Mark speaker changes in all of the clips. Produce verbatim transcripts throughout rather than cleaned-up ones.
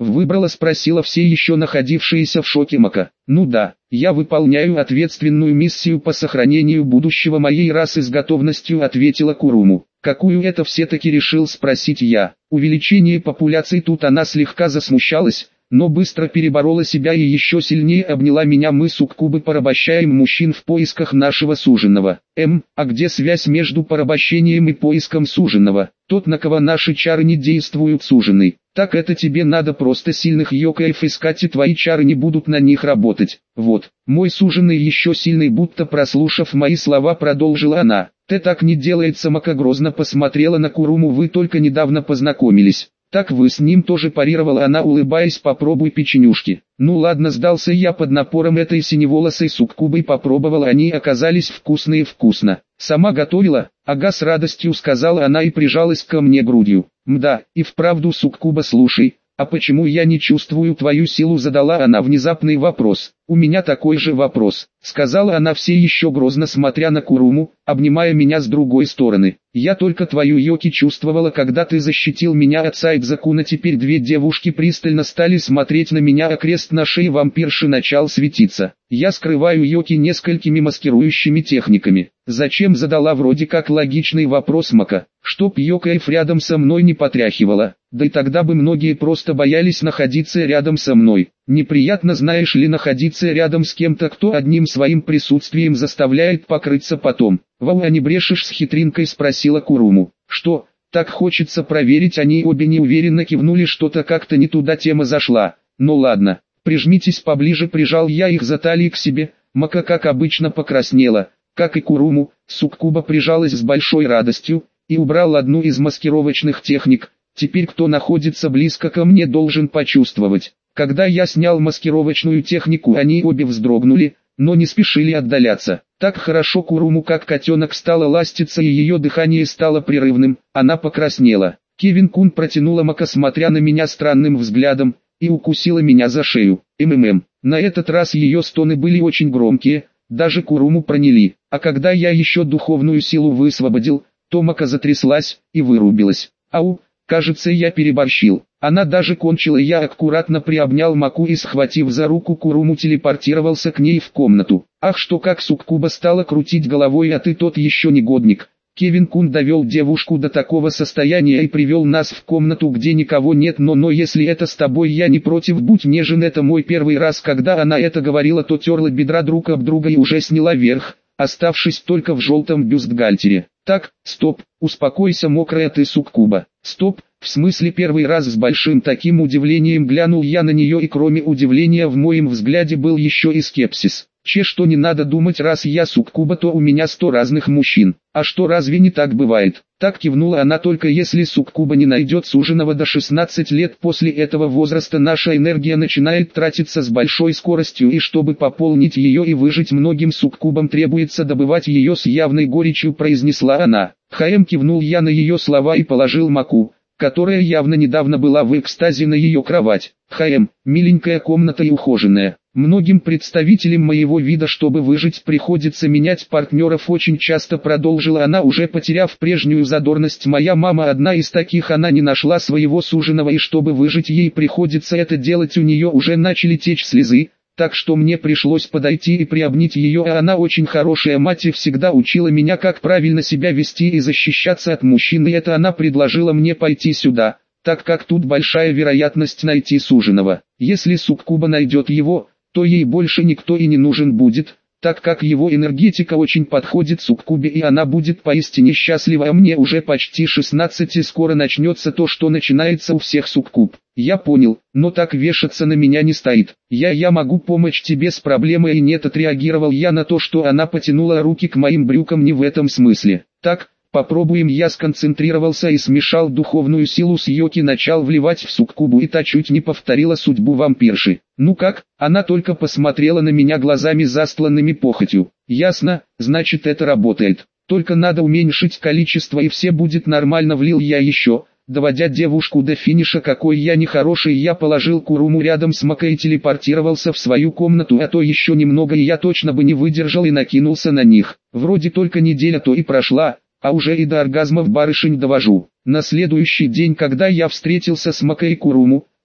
Speaker 1: Выбрала, спросила все еще находившиеся в шоке Мака. Ну да, я выполняю ответственную миссию по сохранению будущего моей расы, с готовностью ответила Куруму. Какую это все-таки, решил спросить я. Увеличение популяции. Тут она слегка засмущалась, но быстро переборола себя и еще сильнее обняла меня. Мы суккубы порабощаем мужчин в поисках нашего суженого. Эм, а где связь между порабощением и поиском суженого? Тот, на кого наши чары не действуют, суженый. Так это тебе надо просто сильных йокаев искать, и твои чары не будут на них работать. Вот, мой суженый еще сильный, будто прослушав мои слова, продолжила она. Ты так не делается. Мака грозно посмотрела на Куруму. Вы только недавно познакомились. Так вы с ним тоже, парировала она, улыбаясь. Попробуй печенюшки. Ну ладно, сдался я под напором этой синеволосой суккубы. Попробовал, они оказались вкусные. Вкусно. Сама готовила? Ага, с радостью сказала она и прижалась ко мне грудью. Мда, и вправду суккуба. Слушай, а почему я не чувствую твою силу? Задала она внезапный вопрос. У меня такой же вопрос, сказала она, все еще грозно смотря на Куруму, обнимая меня с другой стороны. Я только твою йоки чувствовала, когда ты защитил меня от Сайдзакуна. Теперь две девушки пристально стали смотреть на меня, а крест на шее вампирши начал светиться. Я скрываю йоки несколькими маскирующими техниками. Зачем? Задала вроде как логичный вопрос Мака. Чтоб йокаев рядом со мной не потряхивала. Да и тогда бы многие просто боялись находиться рядом со мной. Неприятно, знаешь ли, находиться рядом с кем-то, кто одним своим присутствием заставляет покрыться потом. Вау, а не брешешь? С хитринкой спросила Куруму. Что, так хочется проверить? Они обе неуверенно кивнули, что-то как-то не туда тема зашла. Ну ладно, прижмитесь поближе. Прижал я их за талии к себе. Мака, как обычно, покраснела, как и Куруму. Суккуба прижалась с большой радостью и убрал одну из маскировочных техник. Теперь кто находится близко ко мне, должен почувствовать. Когда я снял маскировочную технику, они обе вздрогнули, но не спешили отдаляться. Так хорошо Куруму, как котенок, стала ластиться, и ее дыхание стало прерывным. Она покраснела. Кевин-кун, протянула Мака, смотря на меня странным взглядом, и укусила меня за шею. МММ. На этот раз ее стоны были очень громкие, даже Куруму проняли. А когда я еще духовную силу высвободил, то Мака затряслась и вырубилась. Ау, кажется, я переборщил. Она даже кончила. Я аккуратно приобнял Маку и, схватив за руку Куруму, телепортировался к ней в комнату. Ах, что, как суккуба стала крутить головой, а ты тот еще негодник. Кевин-кун довел девушку до такого состояния и привел нас в комнату, где никого нет. Но но если это с тобой, я не против, будь нежен. Это мой первый раз. Когда она это говорила, то терла бедра друг об друга и уже сняла верх, оставшись только в желтом бюстгальтере. Так, стоп, успокойся, мокрая ты суккуба. Стоп, в смысле? Первый раз? С большим таким удивлением глянул я на нее, и кроме удивления в моем взгляде был еще и скепсис. Че, что не надо думать, раз я суккуба, то у меня сто разных мужчин. А что, разве не так бывает? Так, кивнула она, только если суккуба не найдет суженого до шестнадцати лет. После этого возраста наша энергия начинает тратиться с большой скоростью, и чтобы пополнить ее и выжить, многим суккубам требуется добывать ее с явной горечью, произнесла она. Хаем, кивнул я на ее слова и положил Маку, которая явно недавно была в экстазе, на ее кровать. Хаем, миленькая комната и ухоженная. Многим представителям моего вида, чтобы выжить, приходится менять партнеров очень часто, продолжила она, уже потеряв прежнюю задорность. Моя мама одна из таких, она не нашла своего суженого, и чтобы выжить, ей приходится это делать. У нее уже начали течь слезы, так что мне пришлось подойти и приобнять ее, а она очень хорошая мать и всегда учила меня, как правильно себя вести и защищаться от мужчин, и это она предложила мне пойти сюда, так как тут большая вероятность найти суженого. Если суккуба найдет его, то ей больше никто и не нужен будет, так как его энергетика очень подходит суккубе, и она будет поистине счастлива. А мне уже почти шестнадцать, и скоро начнется то, что начинается у всех суккуб. Я понял, но так вешаться на меня не стоит. Я я могу помочь тебе с проблемой, и нет, отреагировал я на то, что она потянула руки к моим брюкам, не в этом смысле. Так, попробуем. Я сконцентрировался и смешал духовную силу с йоки, начал вливать в суккубу, и та чуть не повторила судьбу вампирши. Ну как? Она только посмотрела на меня глазами, застланными похотью. Ясно, значит это работает. Только надо уменьшить количество, и все будет нормально. Влил я еще, доводя девушку до финиша. Какой я нехороший. Я положил Куруму рядом с Макой и телепортировался в свою комнату, а то еще немного и я точно бы не выдержал и накинулся на них. Вроде только неделя то и прошла, а уже и до оргазмов барышень довожу. На следующий день, когда я встретился с Макой и Куруму,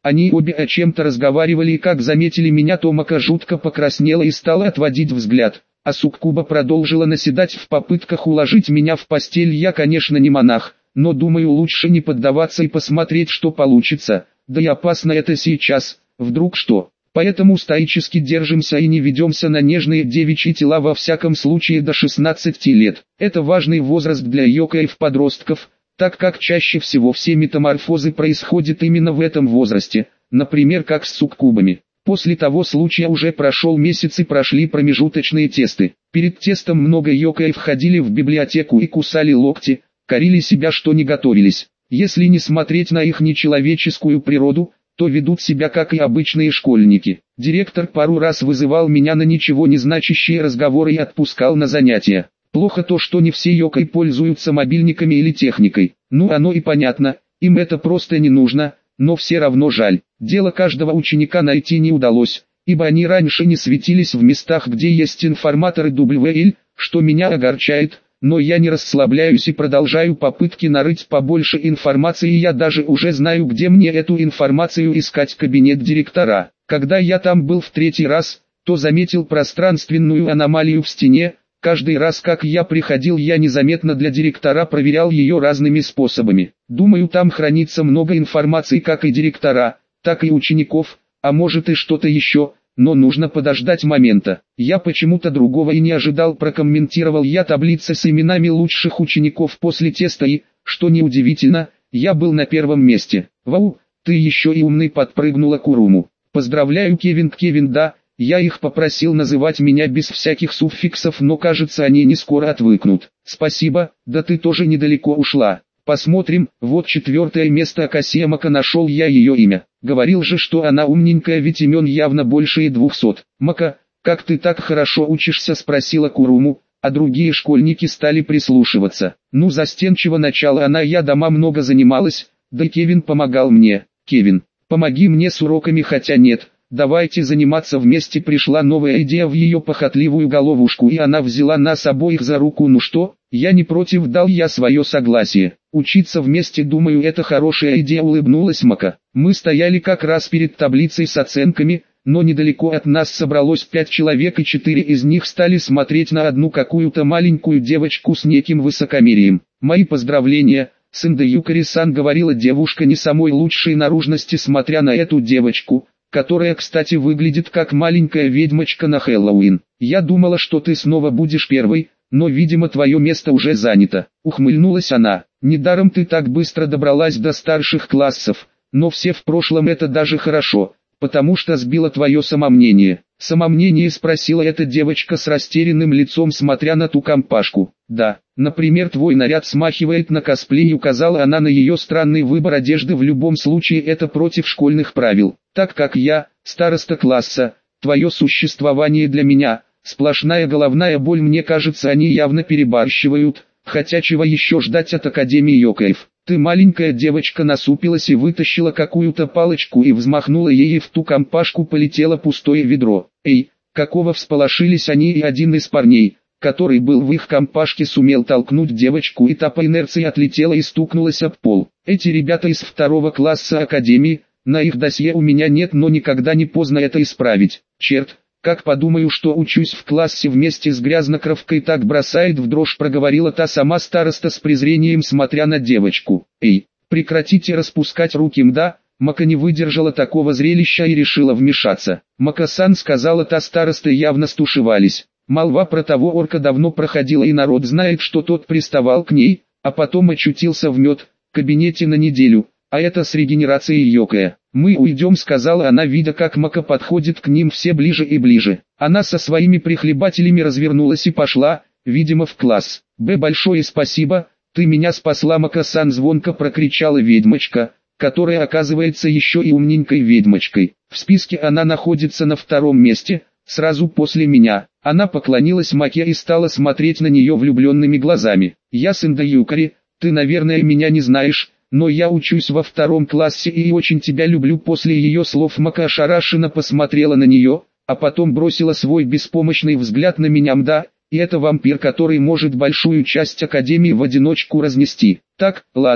Speaker 1: Они обе о чем-то разговаривали, и как заметили меня, то Мака жутко покраснела и стала отводить взгляд, а Суккуба продолжила наседать в попытках уложить меня в постель. Я, конечно, не монах, но думаю, лучше не поддаваться и посмотреть, что получится, да и опасно это сейчас, вдруг что. Поэтому стоически держимся и не ведемся на нежные девичьи тела, во всяком случае до шестнадцати лет. Это важный возраст для йокаев-подростков, так как чаще всего все метаморфозы происходят именно в этом возрасте, например, как с суккубами. После того случая уже прошел месяц и прошли промежуточные тесты. Перед тестом много йокаев ходили в библиотеку и кусали локти, корили себя, что не готовились. Если не смотреть на их нечеловеческую природу, то ведут себя как и обычные школьники. Директор пару раз вызывал меня на ничего не значащие разговоры и отпускал на занятия. Плохо то, что не все йокай пользуются мобильниками или техникой. Ну, оно и понятно, им это просто не нужно, но все равно жаль. Дело каждого ученика найти не удалось, ибо они раньше не светились в местах, где есть информаторы дабл ю эл, что меня огорчает. Но я не расслабляюсь и продолжаю попытки нарыть побольше информации, и я даже уже знаю, где мне эту информацию искать. Кабинет директора. Когда я там был в третий раз, то заметил пространственную аномалию в стене. Каждый раз, как я приходил, я незаметно для директора проверял ее разными способами. Думаю, там хранится много информации как и директора, так и учеников, а может и что-то еще. Но нужно подождать момента. Я почему-то другого и не ожидал, прокомментировал я таблицы с именами лучших учеников после теста и, что неудивительно, я был на первом месте. Вау, ты еще и умный, подпрыгнула Куруму. Поздравляю, Кевин. Кевин, да, я их попросил называть меня без всяких суффиксов, но кажется, они не скоро отвыкнут. Спасибо, да ты тоже недалеко ушла. Посмотрим, вот четвертое место Акасия Мака, нашел я ее имя. Говорил же, что она умненькая, ведь имен явно больше и двухсот. Мака, как ты так хорошо учишься, спросила Куруму, а другие школьники стали прислушиваться. Ну, застенчиво начала она, я дома много занималась, да Кевин помогал мне. Кевин, помоги мне с уроками, хотя нет. Давайте заниматься вместе. Пришла новая идея в ее похотливую головушку, и она взяла нас обоих за руку. Ну что, я не против, дал я свое согласие. Учиться вместе, думаю, это хорошая идея, улыбнулась Мака. Мы стояли как раз перед таблицей с оценками, но недалеко от нас собралось пять человек, и четыре из них стали смотреть на одну какую-то маленькую девочку с неким высокомерием. Мои поздравления, Сэнда Юкари-сан, говорила девушка не самой лучшей наружности, смотря на эту девочку, которая, кстати, выглядит как маленькая ведьмочка на Хэллоуин. Я думала, что ты снова будешь первой, но, видимо, твое место уже занято. Ухмыльнулась она. Недаром ты так быстро добралась до старших классов, но все в прошлом, это даже хорошо, потому что сбило твое самомнение. Самомнение, спросила эта девочка с растерянным лицом, смотря на ту компашку. Да, например, твой наряд смахивает на косплей, указала она на ее странный выбор одежды. В любом случае это против школьных правил, так как я, староста класса, твое существование для меня сплошная головная боль. Мне кажется, они явно перебарщивают, хотя чего еще ждать от Академии Йокаев. Ты, маленькая девочка, насупилась и вытащила какую-то палочку и взмахнула ей, и в ту компашку полетело пустое ведро. Эй, какого, всполошились они, и один из парней, который был в их компашке, сумел толкнуть девочку, и та по инерции отлетела и стукнулась об пол. Эти ребята из второго класса Академии, на их досье у меня нет, но никогда не поздно это исправить. Черт, как подумаю, что учусь в классе вместе с грязнокровкой, так бросает в дрожь, проговорила та сама староста с презрением, смотря на девочку. Эй, прекратите распускать руки. Мда, Мака не выдержала такого зрелища и решила вмешаться. Мака-сан, сказала та староста, явно стушевались. Молва про того орка давно проходила, и народ знает, что тот приставал к ней, а потом очутился в мед кабинете на неделю, а это с регенерацией йокая. Мы уйдем, сказала она, видя, как Мака подходит к ним все ближе и ближе. Она со своими прихлебателями развернулась и пошла, видимо, в класс. Б, большое спасибо, ты меня спасла, Мака-сан, звонко прокричала ведьмочка, которая оказывается еще и умненькой ведьмочкой. В списке она находится на втором месте, сразу после меня. Она поклонилась Маке и стала смотреть на нее влюбленными глазами. Я Сэнда Юкари, ты, наверное, меня не знаешь, но я учусь во втором классе и очень тебя люблю. После ее слов Мака ошарашенно посмотрела на нее, а потом бросила свой беспомощный взгляд на меня. Мда, и это вампир, который может большую часть Академии в одиночку разнести. Так, ладно,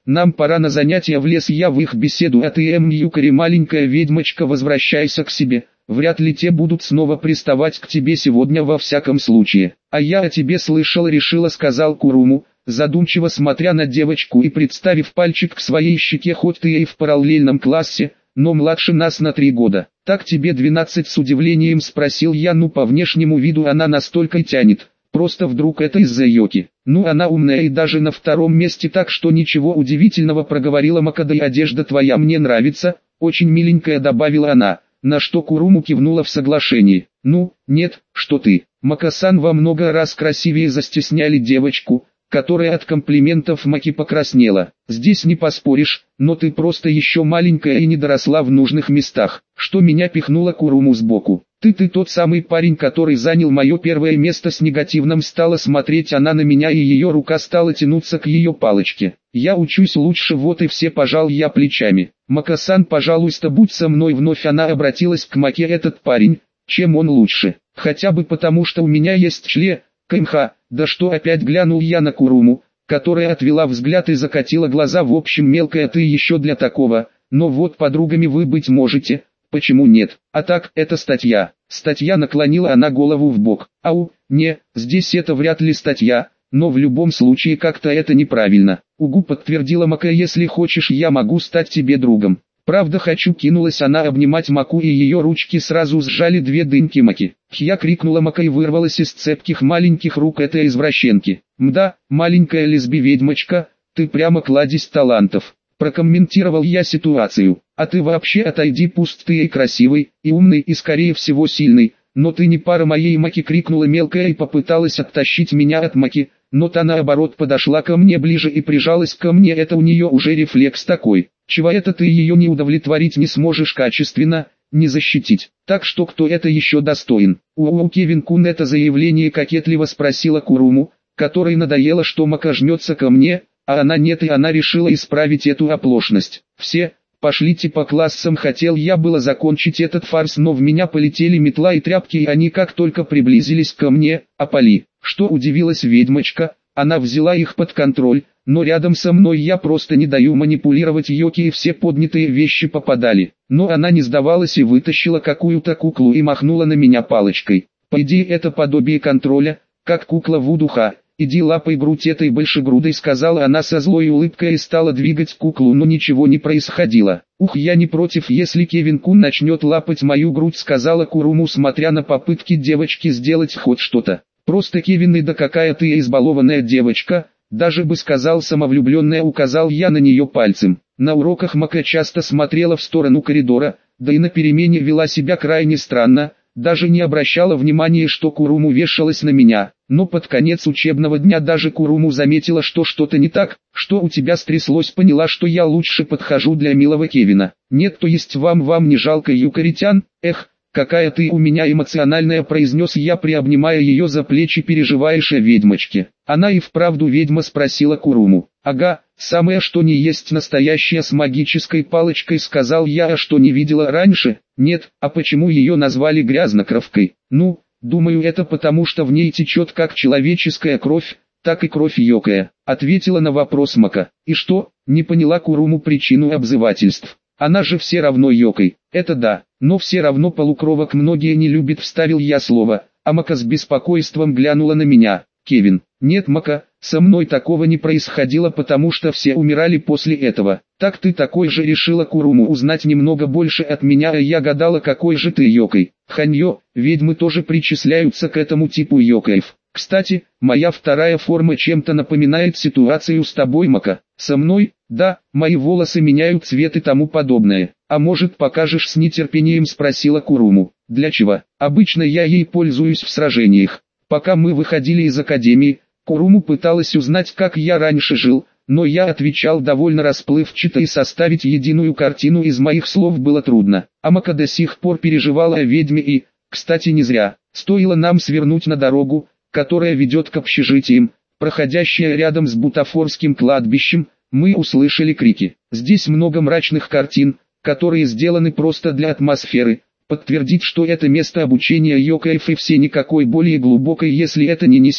Speaker 1: нам пора на занятия в лес, я в их беседу, а ты, эм, Юкари, маленькая ведьмочка, возвращайся к себе. Вряд ли те будут снова приставать к тебе сегодня во всяком случае. А я о тебе слышал, решила, сказал Куруму, задумчиво смотря на девочку и представив пальчик к своей щеке, хоть ты и в параллельном классе, но младше нас на три года. Так тебе двенадцать, с удивлением спросил я, ну по внешнему виду она настолько и тянет. Просто вдруг это из-за Йоки. Ну она умная и даже на втором месте, так что ничего удивительного, проговорила Мака, да и одежда твоя мне нравится, очень миленькая, добавила она. На что Куруму кивнула в соглашении. Ну, нет, что ты. Мака-сан во много раз красивее, застесняли девочку, которая от комплиментов Маки покраснела. Здесь не поспоришь, но ты просто еще маленькая и не доросла в нужных местах. Что меня пихнула Куруму сбоку. Ты ты тот самый парень, который занял мое первое место, с негативным стала смотреть она на меня, и ее рука стала тянуться к ее палочке. Я учусь лучше, вот и все, пожал я плечами. Мака-сан, пожалуйста, будь со мной, вновь она обратилась к Маке, этот парень, чем он лучше? Хотя бы потому, что у меня есть чле, КМХ, да что опять, глянул я на Куруму, которая отвела взгляд и закатила глаза, в общем, мелкая ты еще для такого, но вот подругами вы быть можете. Почему нет? А так, это статья. Статья, наклонила она голову в бок. Ау, не, здесь это вряд ли статья, но в любом случае как-то это неправильно. Угу, подтвердила Мака, если хочешь, я могу стать тебе другом. Правда хочу, кинулась она обнимать Маку, и ее ручки сразу сжали две дыньки Маки. Хья, крикнула Мака и вырвалась из цепких маленьких рук этой извращенки. Мда, маленькая лесби-ведьмочка, ты прямо кладезь талантов. Прокомментировал я ситуацию. А ты вообще отойди, пусть ты и красивый, и умный, и скорее всего сильный, но ты не пара моей Маки, крикнула мелкая и попыталась оттащить меня от Маки, но та наоборот подошла ко мне ближе и прижалась ко мне, это у нее уже рефлекс такой. Чего это ты ее не удовлетворить не сможешь качественно, не защитить? Так что кто это еще достоин? У Кевин-кун, это заявление, кокетливо спросила Куруму, которой надоело, что Мака жмется ко мне, а она нет, и она решила исправить эту оплошность. Все, пошлите по классам, хотел я было закончить этот фарс, но в меня полетели метла и тряпки, и они как только приблизились ко мне, опали. Что, удивилась ведьмочка, она взяла их под контроль, но рядом со мной я просто не даю манипулировать Йоки, и все поднятые вещи попадали. Но она не сдавалась и вытащила какую-то куклу и махнула на меня палочкой. По идее это подобие контроля, как кукла Вудуха. «Иди лапай грудь этой большегрудой», сказала она со злой улыбкой и стала двигать куклу, но ничего не происходило. «Ух, я не против, если Кевин-кун начнет лапать мою грудь», сказала Куруму, смотря на попытки девочки сделать хоть что-то. «Просто Кевин, и да какая ты избалованная девочка, даже бы сказал самовлюбленная», указал я на нее пальцем. На уроках Мака часто смотрела в сторону коридора, да и на перемене вела себя крайне странно, даже не обращала внимания, что Куруму вешалась на меня. Но под конец учебного дня даже Куруму заметила, что что-то не так. «Что у тебя стряслось?» Поняла, что я лучше подхожу для милого Кевина. «Нет, то есть вам вам не жалко Юкаритян? Эх, какая ты у меня эмоциональная», произнес я, приобнимая ее за плечи. «Переживаешь о ведьмочке?» «Она и вправду ведьма?» спросила Куруму. «Ага, самое что ни есть настоящая, с магической палочкой», сказал я. «А что, не видела раньше?» «Нет, а почему ее назвали грязнокровкой?» «Ну, думаю, это потому, что в ней течет как человеческая кровь, так и кровь Йокая», ответила на вопрос Мака. «И что?» Не поняла Куруму причину обзывательств. «Она же все равно Йокой». «Это да, но все равно полукровок многие не любят», вставил я слово, а Мака с беспокойством глянула на меня. «Кевин, нет, Мака, со мной такого не происходило, потому что все умирали после этого». «Так ты такой же?» решила Куруму узнать немного больше от меня, а я гадала, какой же ты Йокой. «Ханьё, ведьмы тоже причисляются к этому типу Йокаев. Кстати, моя вторая форма чем-то напоминает ситуацию с тобой, Мака». «Со мной? Да, мои волосы меняют цвет и тому подобное». «А может, покажешь?» с нетерпением спросила Куруму. «Для чего?» «Обычно я ей пользуюсь в сражениях». Пока мы выходили из академии, Куруму пыталась узнать, как я раньше жил, но я отвечал довольно расплывчато, и составить единую картину из моих слов было трудно. А Мака до сих пор переживала о ведьме и, кстати, не зря. Стоило нам свернуть на дорогу, которая ведет к общежитиям, проходящая рядом с бутафорским кладбищем, мы услышали крики. Здесь много мрачных картин, которые сделаны просто для атмосферы. Подтвердить, что это место обучения Йокаев, и все никакой более глубокой, если это не несет.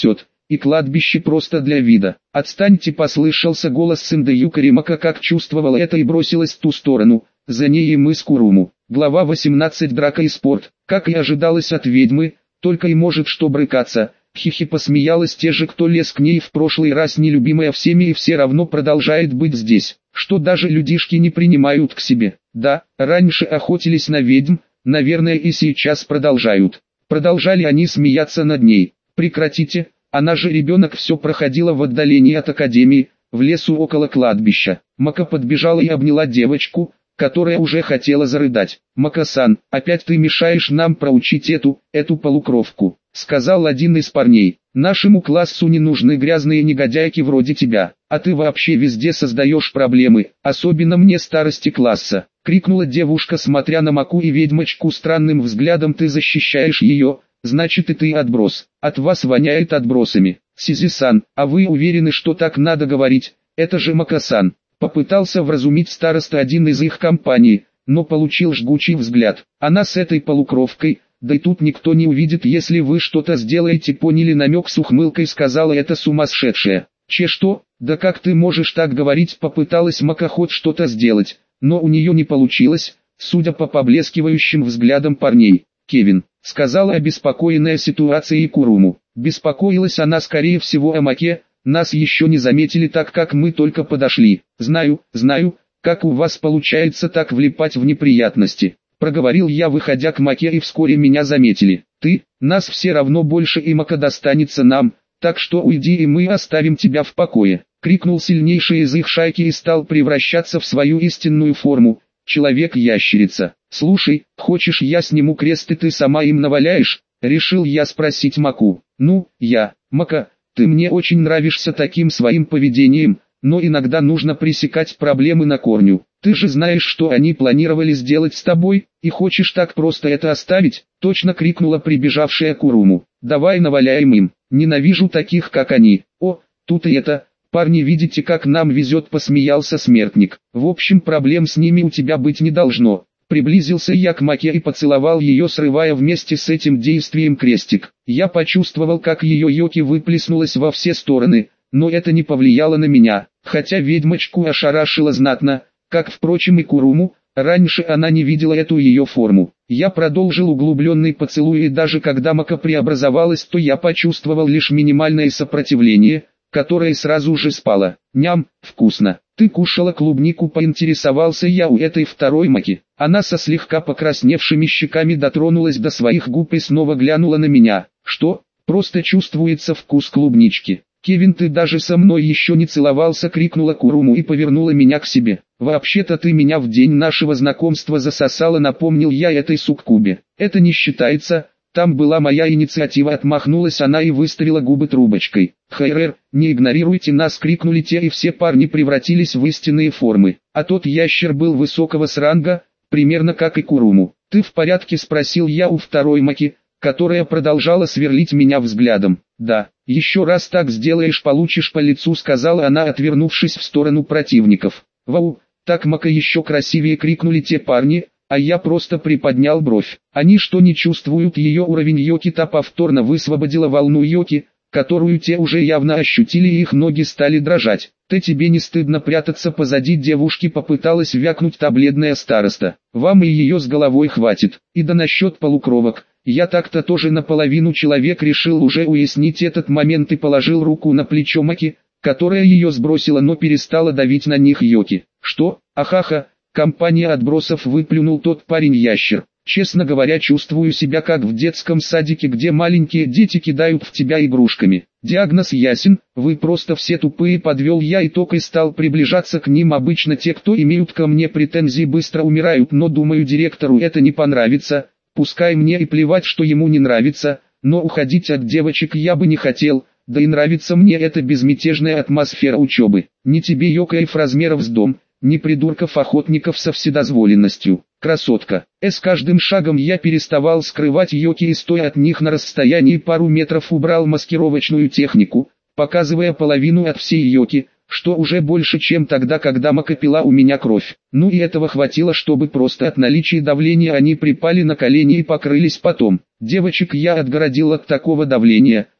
Speaker 1: и кладбище просто для вида. «Отстаньте!» — послышался голос Сындаю Каримака, как чувствовала это и бросилась в ту сторону, за ней и мы с Куруму. Глава восемнадцать. Драка и спорт. Как и ожидалось от ведьмы, только и может что брыкаться. Хихи посмеялась те же, кто лез к ней в прошлый раз, нелюбимая всеми, и все равно продолжает быть здесь, что даже людишки не принимают к себе. Да, раньше охотились на ведьм, наверное и сейчас продолжают. Продолжали они смеяться над ней. Прекратите, она же ребенок. Все проходило в отдалении от академии, в лесу около кладбища. Мака подбежала и обняла девочку, которая уже хотела зарыдать. «Мака-сан, опять ты мешаешь нам проучить эту, эту полукровку», — сказал один из парней. «Нашему классу не нужны грязные негодяйки вроде тебя, а ты вообще везде создаешь проблемы, особенно мне, старости класса», — крикнула девушка, смотря на Маку и ведьмочку странным взглядом. «Ты защищаешь ее, значит и ты отброс, от вас воняет отбросами. Сизи-сан, а вы уверены, что так надо говорить? Это же Мака-сан». Попытался вразумить староста один из их компании, но получил жгучий взгляд. «Она с этой полукровкой, да и тут никто не увидит, если вы что-то сделаете», — поняли намек, с ухмылкой сказала эта сумасшедшая. «Че что? Да как ты можешь так говорить?» — попыталась Мака хоть что-то сделать, но у нее не получилось, судя по поблескивающим взглядам парней. «Кевин», — сказала обеспокоенная ситуацией Куруму. Беспокоилась она скорее всего о Маке. «Нас еще не заметили, так как мы только подошли. Знаю, знаю, как у вас получается так влипать в неприятности», — проговорил я, выходя к Маке, и вскоре меня заметили. «Ты, нас все равно больше, и Мака достанется нам, так что уйди и мы оставим тебя в покое», — крикнул сильнейший из их шайки и стал превращаться в свою истинную форму, человек-ящерица. «Слушай, хочешь я сниму крест и ты сама им наваляешь?» — решил я спросить Маку. «Ну, я, Мака, ты мне очень нравишься таким своим поведением, но иногда нужно пресекать проблемы на корню. Ты же знаешь, что они планировали сделать с тобой, и хочешь так просто это оставить?» — точно крикнула прибежавшая Куруму. «Давай наваляем им, ненавижу таких как они». «О, тут и это, парни, видите, как нам везет», — посмеялся смертник. «В общем, проблем с ними у тебя быть не должно». Приблизился я к Маке и поцеловал ее, срывая вместе с этим действием крестик. Я почувствовал, как ее йоки выплеснулось во все стороны, но это не повлияло на меня, хотя ведьмочку ошарашило знатно, как, впрочем, и Куруму. Раньше она не видела эту ее форму. Я продолжил углубленный поцелуй, и даже когда Мака преобразовалась, то я почувствовал лишь минимальное сопротивление, которое сразу же спало. «Ням, вкусно. Ты кушала клубнику?» — поинтересовался я у этой второй Маки. Она со слегка покрасневшими щеками дотронулась до своих губ и снова глянула на меня. «Что? Просто чувствуется вкус клубнички. Кевин, ты даже со мной еще не целовался!» — крикнула Куруму и повернула меня к себе. «Вообще-то ты меня в день нашего знакомства засосала», — напомнил я этой суккубе. «Это не считается, там была моя инициатива», — отмахнулась она и выставила губы трубочкой. «Хайрер, не игнорируйте нас!» — крикнули те, и все парни превратились в истинные формы. А тот ящер был высокого сранга, примерно как и Куруму. «Ты в порядке?» — спросил я у второй Маки, которая продолжала сверлить меня взглядом. «Да, еще раз так сделаешь, получишь по лицу», — сказала она, отвернувшись в сторону противников. «Вау, так Мака еще красивее!» — крикнули те парни, а я просто приподнял бровь. Они что, не чувствуют ее уровень йоки? Та повторно высвободила волну йоки, которую те уже явно ощутили, и их ноги стали дрожать. «Ты, тебе не стыдно прятаться позади девушки?» — попыталась вякнуть та бледная староста. «Вам и ее с головой хватит. И да насчет полукровок. Я так-то тоже наполовину человек», — решил уже уяснить этот момент и положил руку на плечо Маки, которая ее сбросила, но перестала давить на них йоки. «Что? Ахаха, компания отбросов!» — выплюнул тот парень-ящер. «Честно говоря, чувствую себя как в детском садике, где маленькие дети кидают в тебя игрушками. Диагноз ясен, вы просто все тупые», — подвел я итог и стал приближаться к ним. Обычно те, кто имеют ко мне претензии, быстро умирают, но думаю, директору это не понравится. Пускай мне и плевать, что ему не нравится, но уходить от девочек я бы не хотел, да и нравится мне эта безмятежная атмосфера учебы. Не тебе йокаев размеров с дом, ни придурков-охотников со вседозволенностью. Красотка. Э, с каждым шагом я переставал скрывать йоки и, стоя от них на расстоянии пару метров, убрал маскировочную технику, показывая половину от всей йоки, что уже больше, чем тогда, когда Мака пила у меня кровь. Ну и этого хватило, чтобы просто от наличия давления они припали на колени и покрылись потом. Девочек я отгородил от такого давления,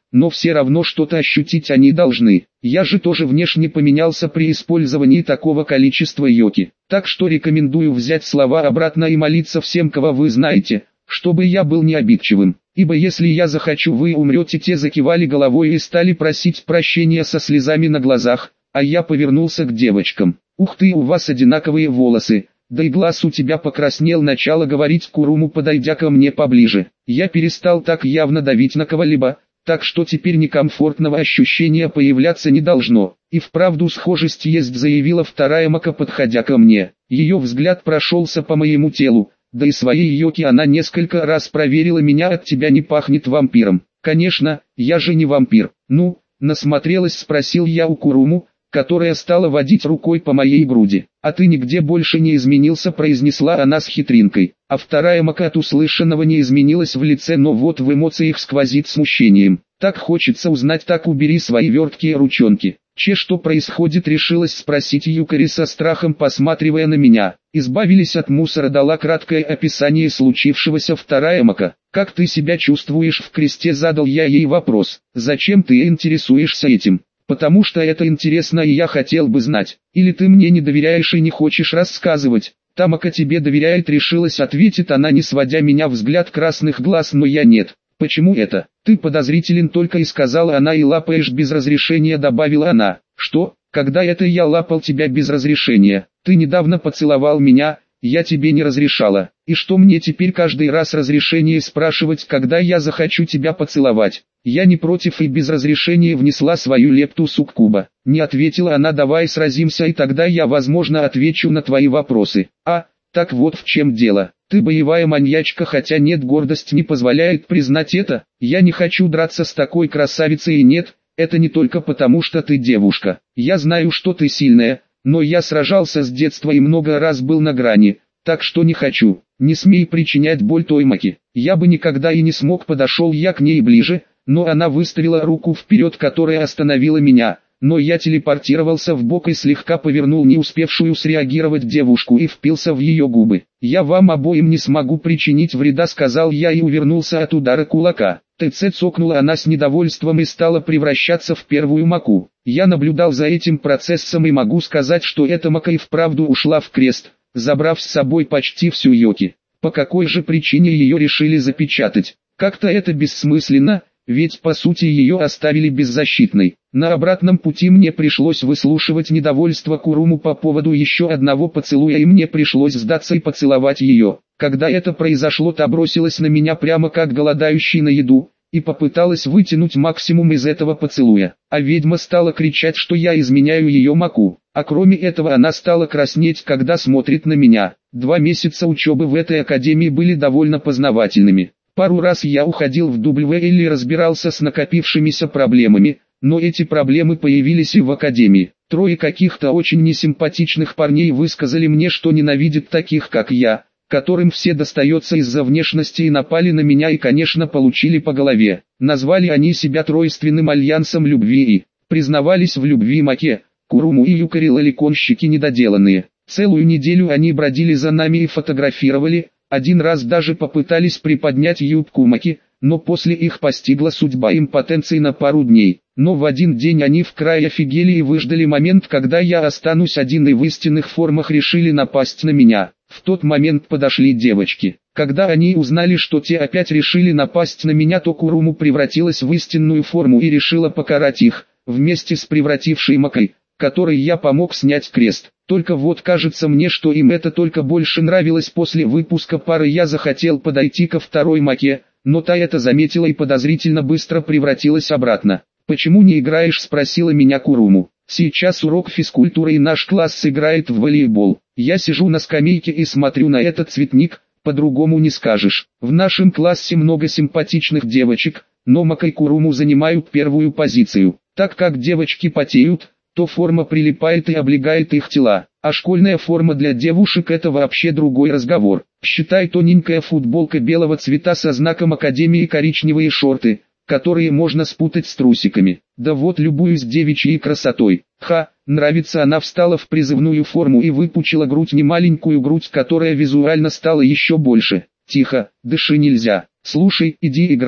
Speaker 1: но все равно что-то ощутить они должны. Я же тоже внешне поменялся при использовании такого количества йоки. Так что рекомендую взять слова обратно и молиться всем, кого вы знаете, чтобы я был не обидчивым. Ибо если я захочу, вы умрете. Те закивали головой и стали просить прощения со слезами на глазах, а я повернулся к девочкам. Ух ты, у вас одинаковые волосы, да и глаз у тебя покраснел, начала говорить Куруму, подойдя ко мне поближе. Я перестал так явно давить на кого-либо, так что теперь некомфортного ощущения появляться не должно. И вправду схожесть есть, заявила вторая Мака, подходя ко мне. Ее взгляд прошелся по моему телу, да и своей йоки она несколько раз проверила меня. От тебя не пахнет вампиром. Конечно, я же не вампир. Ну, насмотрелась, спросил я у Куруму, которая стала водить рукой по моей груди. «А ты нигде больше не изменился», произнесла она с хитринкой. А вторая Мака от услышанного не изменилась в лице, но вот в эмоциях сквозит смущением. «Так хочется узнать, так убери свои верткие ручонки». «Че, что происходит?» решилась спросить Юкари со страхом, посматривая на меня. «Избавились от мусора», дала краткое описание случившегося вторая Мака. «Как ты себя чувствуешь в кресте?» задал я ей вопрос. «Зачем ты интересуешься этим?» «Потому что это интересно, и я хотел бы знать. Или ты мне не доверяешь и не хочешь рассказывать?» «Тамака тебе доверяет», решилась, ответит она, не сводя меня взгляд красных глаз, но я нет. «Почему это? Ты подозрителен только и сказала она, и лапаешь без разрешения», добавила она. «Что? Когда это я лапал тебя без разрешения? Ты недавно поцеловал меня, я тебе не разрешала. И что, мне теперь каждый раз разрешение спрашивать, когда я захочу тебя поцеловать?» «Я не против», и без разрешения внесла свою лепту суккуба. Не ответила она. «Давай сразимся, и тогда я, возможно, отвечу на твои вопросы». «А, так вот в чем дело. Ты боевая маньячка, хотя нет, гордость не позволяет признать это. Я не хочу драться с такой красавицей, и нет, это не только потому, что ты девушка. Я знаю, что ты сильная, но я сражался с детства и много раз был на грани, так что не хочу. Не смей причинять боль той Маке». Я бы никогда и не смог. Подошел я к ней ближе, но она выставила руку вперед, которая остановила меня, но я телепортировался в бок и слегка повернул не успевшую среагировать девушку и впился в ее губы. «Я вам обоим не смогу причинить вреда», сказал я и увернулся от удара кулака. ТЦ цокнула она с недовольством и стала превращаться в первую Маку. Я наблюдал за этим процессом и могу сказать, что эта Мака и вправду ушла в крест, забрав с собой почти всю йоки. По какой же причине ее решили запечатать? Как-то это бессмысленно. Ведь по сути ее оставили беззащитной. На обратном пути мне пришлось выслушивать недовольство Куруму по поводу еще одного поцелуя, и мне пришлось сдаться и поцеловать ее. Когда это произошло, та бросилась на меня прямо как голодающий на еду, и попыталась вытянуть максимум из этого поцелуя. А ведьма стала кричать, что я изменяю ее Маку. А кроме этого она стала краснеть, когда смотрит на меня. Два месяца учебы в этой академии были довольно познавательными. Пару раз я уходил в дабл ю или разбирался с накопившимися проблемами, но эти проблемы появились и в академии. Трое каких-то очень несимпатичных парней высказали мне, что ненавидят таких, как я, которым все достается из-за внешности, и напали на меня и, конечно, получили по голове. Назвали они себя тройственным альянсом любви и признавались в любви Маке, Куруму и Юкари, лоликонщики недоделанные. Целую неделю они бродили за нами и фотографировали. Один раз даже попытались приподнять юбку Маки, но после их постигла судьба импотенции на пару дней. Но в один день они в край офигели и выждали момент, когда я останусь один, и в истинных формах решили напасть на меня. В тот момент подошли девочки. Когда они узнали, что те опять решили напасть на меня, то Куруму превратилась в истинную форму и решила покарать их, вместе с превратившей Макой, которой я помог снять крест. Только вот кажется мне, что им это только больше нравилось. После выпуска пары я захотел подойти ко второй Маке, но та это заметила и подозрительно быстро превратилась обратно. «Почему не играешь?» — спросила меня Куруму. «Сейчас урок физкультуры и наш класс играет в волейбол. Я сижу на скамейке и смотрю на этот цветник, по-другому не скажешь. В нашем классе много симпатичных девочек, но Мака и Куруму занимают первую позицию. Так как девочки потеют, то форма прилипает и облегает их тела, а школьная форма для девушек — это вообще другой разговор. Считай, тоненькая футболка белого цвета со знаком академии, коричневые шорты, которые можно спутать с трусиками. Да вот, любуюсь девичьей красотой. Ха, нравится. Она встала в призывную форму и выпучила грудь, немаленькую грудь, которая визуально стала еще больше. Тихо, дыши, нельзя. Слушай, иди играй,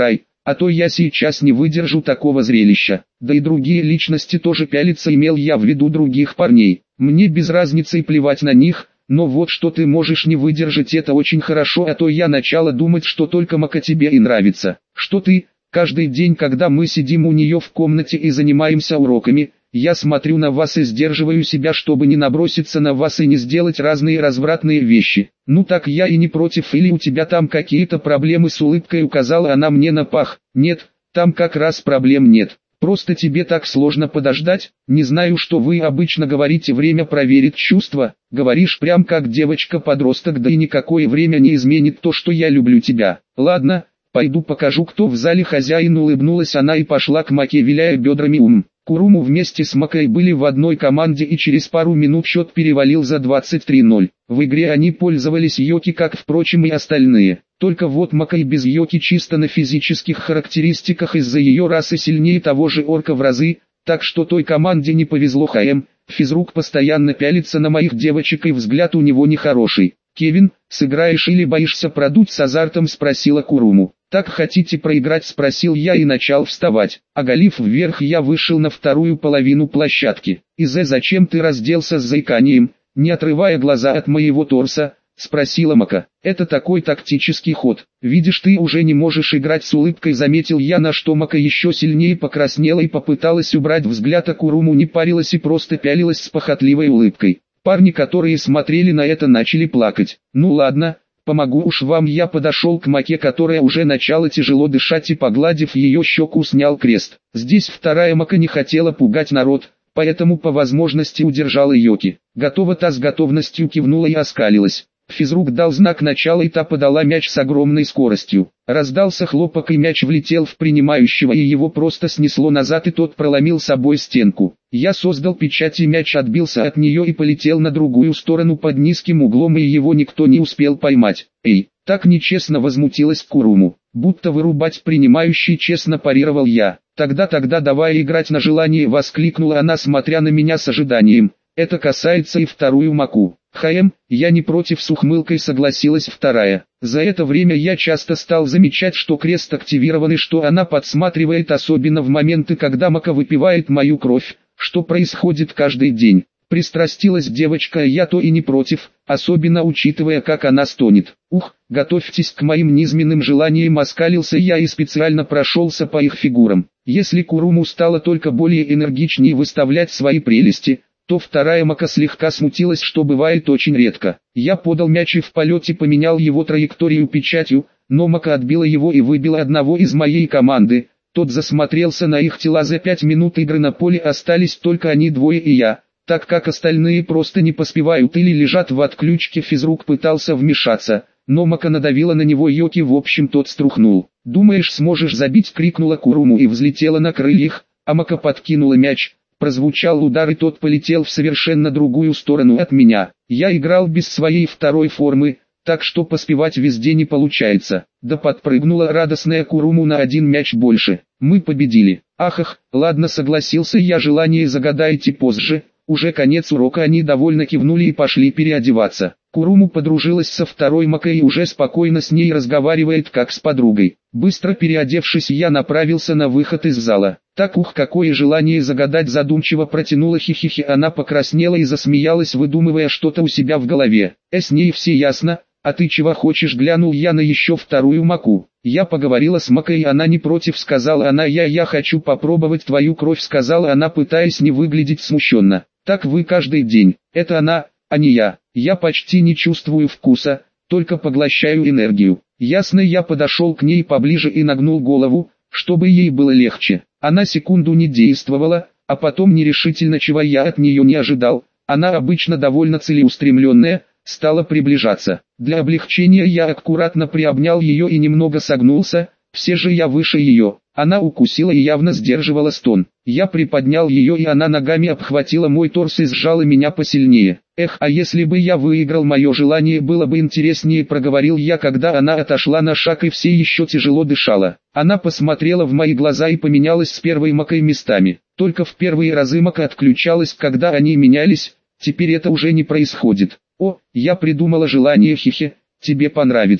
Speaker 1: а то я сейчас не выдержу такого зрелища. Да и другие личности тоже пялятся, имел я в виду других парней. Мне без разницы и плевать на них, но вот что ты можешь не выдержать, это очень хорошо, а то я начала думать, что только Мака тебе и нравится. Что ты, каждый день, когда мы сидим у нее в комнате и занимаемся уроками, я смотрю на вас и сдерживаю себя, чтобы не наброситься на вас и не сделать разные развратные вещи. Ну так я и не против, или у тебя там какие-то проблемы, с улыбкой указала она мне на пах. Нет, там как раз проблем нет. Просто тебе так сложно подождать, не знаю, что вы обычно говорите, время проверит чувства, говоришь прям как девочка-подросток, да и никакое время не изменит то, что я люблю тебя. Ладно, пойду покажу, кто в зале хозяин, улыбнулась она и пошла к Маке, виляя бедрами. Ум. Куруму вместе с Макой были в одной команде, и через пару минут счет перевалил за двадцать три ноль. В игре они пользовались Йоки, как впрочем и остальные. Только вот Мака без Йоки чисто на физических характеристиках из-за ее расы сильнее того же орка в разы, так что той команде не повезло. ХМ, физрук постоянно пялится на моих девочек, и взгляд у него нехороший. «Кевин, сыграешь или боишься продуть?» — с азартом спросила Куруму. «Так хотите проиграть?» — спросил я и начал вставать. Оголив вверх, я вышел на вторую половину площадки. «Изе, зачем ты разделся?» с заиканием, не отрывая глаза от моего торса, спросила Мака. «Это такой тактический ход. Видишь, ты уже не можешь играть», — с улыбкой заметил я, на что Мака еще сильнее покраснела и попыталась убрать взгляд, а Куруму не парилась и просто пялилась с похотливой улыбкой. Парни, которые смотрели на это, начали плакать. «Ну ладно, помогу уж вам». Я подошел к Маке, которая уже начала тяжело дышать, и, погладив ее щеку, снял крест. Здесь вторая Мака не хотела пугать народ, поэтому по возможности удержала Йоки. «Готова?» — та с готовностью кивнула и оскалилась. Физрук дал знак начала, и та подала мяч с огромной скоростью. Раздался хлопок, и мяч влетел в принимающего, и его просто снесло назад, и тот проломил собой стенку. Я создал печать, и мяч отбился от нее и полетел на другую сторону под низким углом, и его никто не успел поймать. «Эй, так нечестно!» — возмутилась Куруму. «Будто вырубать принимающий», — честно парировал я. «Тогда, тогда давай играть на желание!» — воскликнула она, смотря на меня с ожиданием. «Это касается и вторую Маку». «ХМ, я не против», — с ухмылкой согласилась вторая. За это время я часто стал замечать, что крест активирован и что она подсматривает, особенно в моменты, когда Мака выпивает мою кровь, что происходит каждый день. Пристрастилась девочка, я то и не против, особенно учитывая, как она стонет. «Ух, готовьтесь к моим низменным желаниям», — оскалился я и специально прошелся по их фигурам. Если Куруму стала только более энергичнее выставлять свои прелести, то вторая Мака слегка смутилась, что бывает очень редко. Я подал мяч и в полете поменял его траекторию печатью, но Мака отбила его и выбила одного из моей команды. Тот засмотрелся на их тела. За пять минут игры на поле остались только они двое и я, так как остальные просто не поспевают или лежат в отключке. Физрук пытался вмешаться, но Мака надавила на него Йоки, в общем тот струхнул. «Думаешь, сможешь забить?» — крикнула Куруму и взлетела на крыльях, а Мака подкинула мяч. Прозвучал удар, и тот полетел в совершенно другую сторону от меня. Я играл без своей второй формы, так что поспевать везде не получается. Да подпрыгнула радостная Куруму на один мяч больше. Мы победили. Ахах, ладно, согласился я, желание загадайте позже. Уже конец урока. Они довольно кивнули и пошли переодеваться. Куруму подружилась со второй Макой и уже спокойно с ней разговаривает, как с подругой. Быстро переодевшись, я направился на выход из зала. «Так, ух, какое желание загадать!» — задумчиво протянула. Хихихи. Она покраснела и засмеялась, выдумывая что-то у себя в голове. «Э, с ней все ясно, а ты чего хочешь?» — глянул я на еще вторую Маку. «Я поговорила с Макой, и она не против», — сказала она. «Я я хочу попробовать твою кровь», — сказала она, пытаясь не выглядеть смущенно. «Так вы каждый день?» «Это она, а не я. Я почти не чувствую вкуса, только поглощаю энергию». «Ясно». Я подошел к ней поближе и нагнул голову, чтобы ей было легче. Она секунду не действовала, а потом нерешительно, чего я от нее не ожидал, она обычно довольно целеустремленная, стала приближаться. Для облегчения я аккуратно приобнял ее и немного согнулся, все же я выше ее. Она укусила и явно сдерживала стон. Я приподнял ее, и она ногами обхватила мой торс и сжала меня посильнее. «Эх, а если бы я выиграл, мое желание было бы интереснее», — проговорил я, когда она отошла на шаг и все еще тяжело дышала. Она посмотрела в мои глаза и поменялась с первой Макой местами. Только в первые разы Мака отключалась, когда они менялись, теперь это уже не происходит. «О, я придумала желание, хихи, тебе понравится».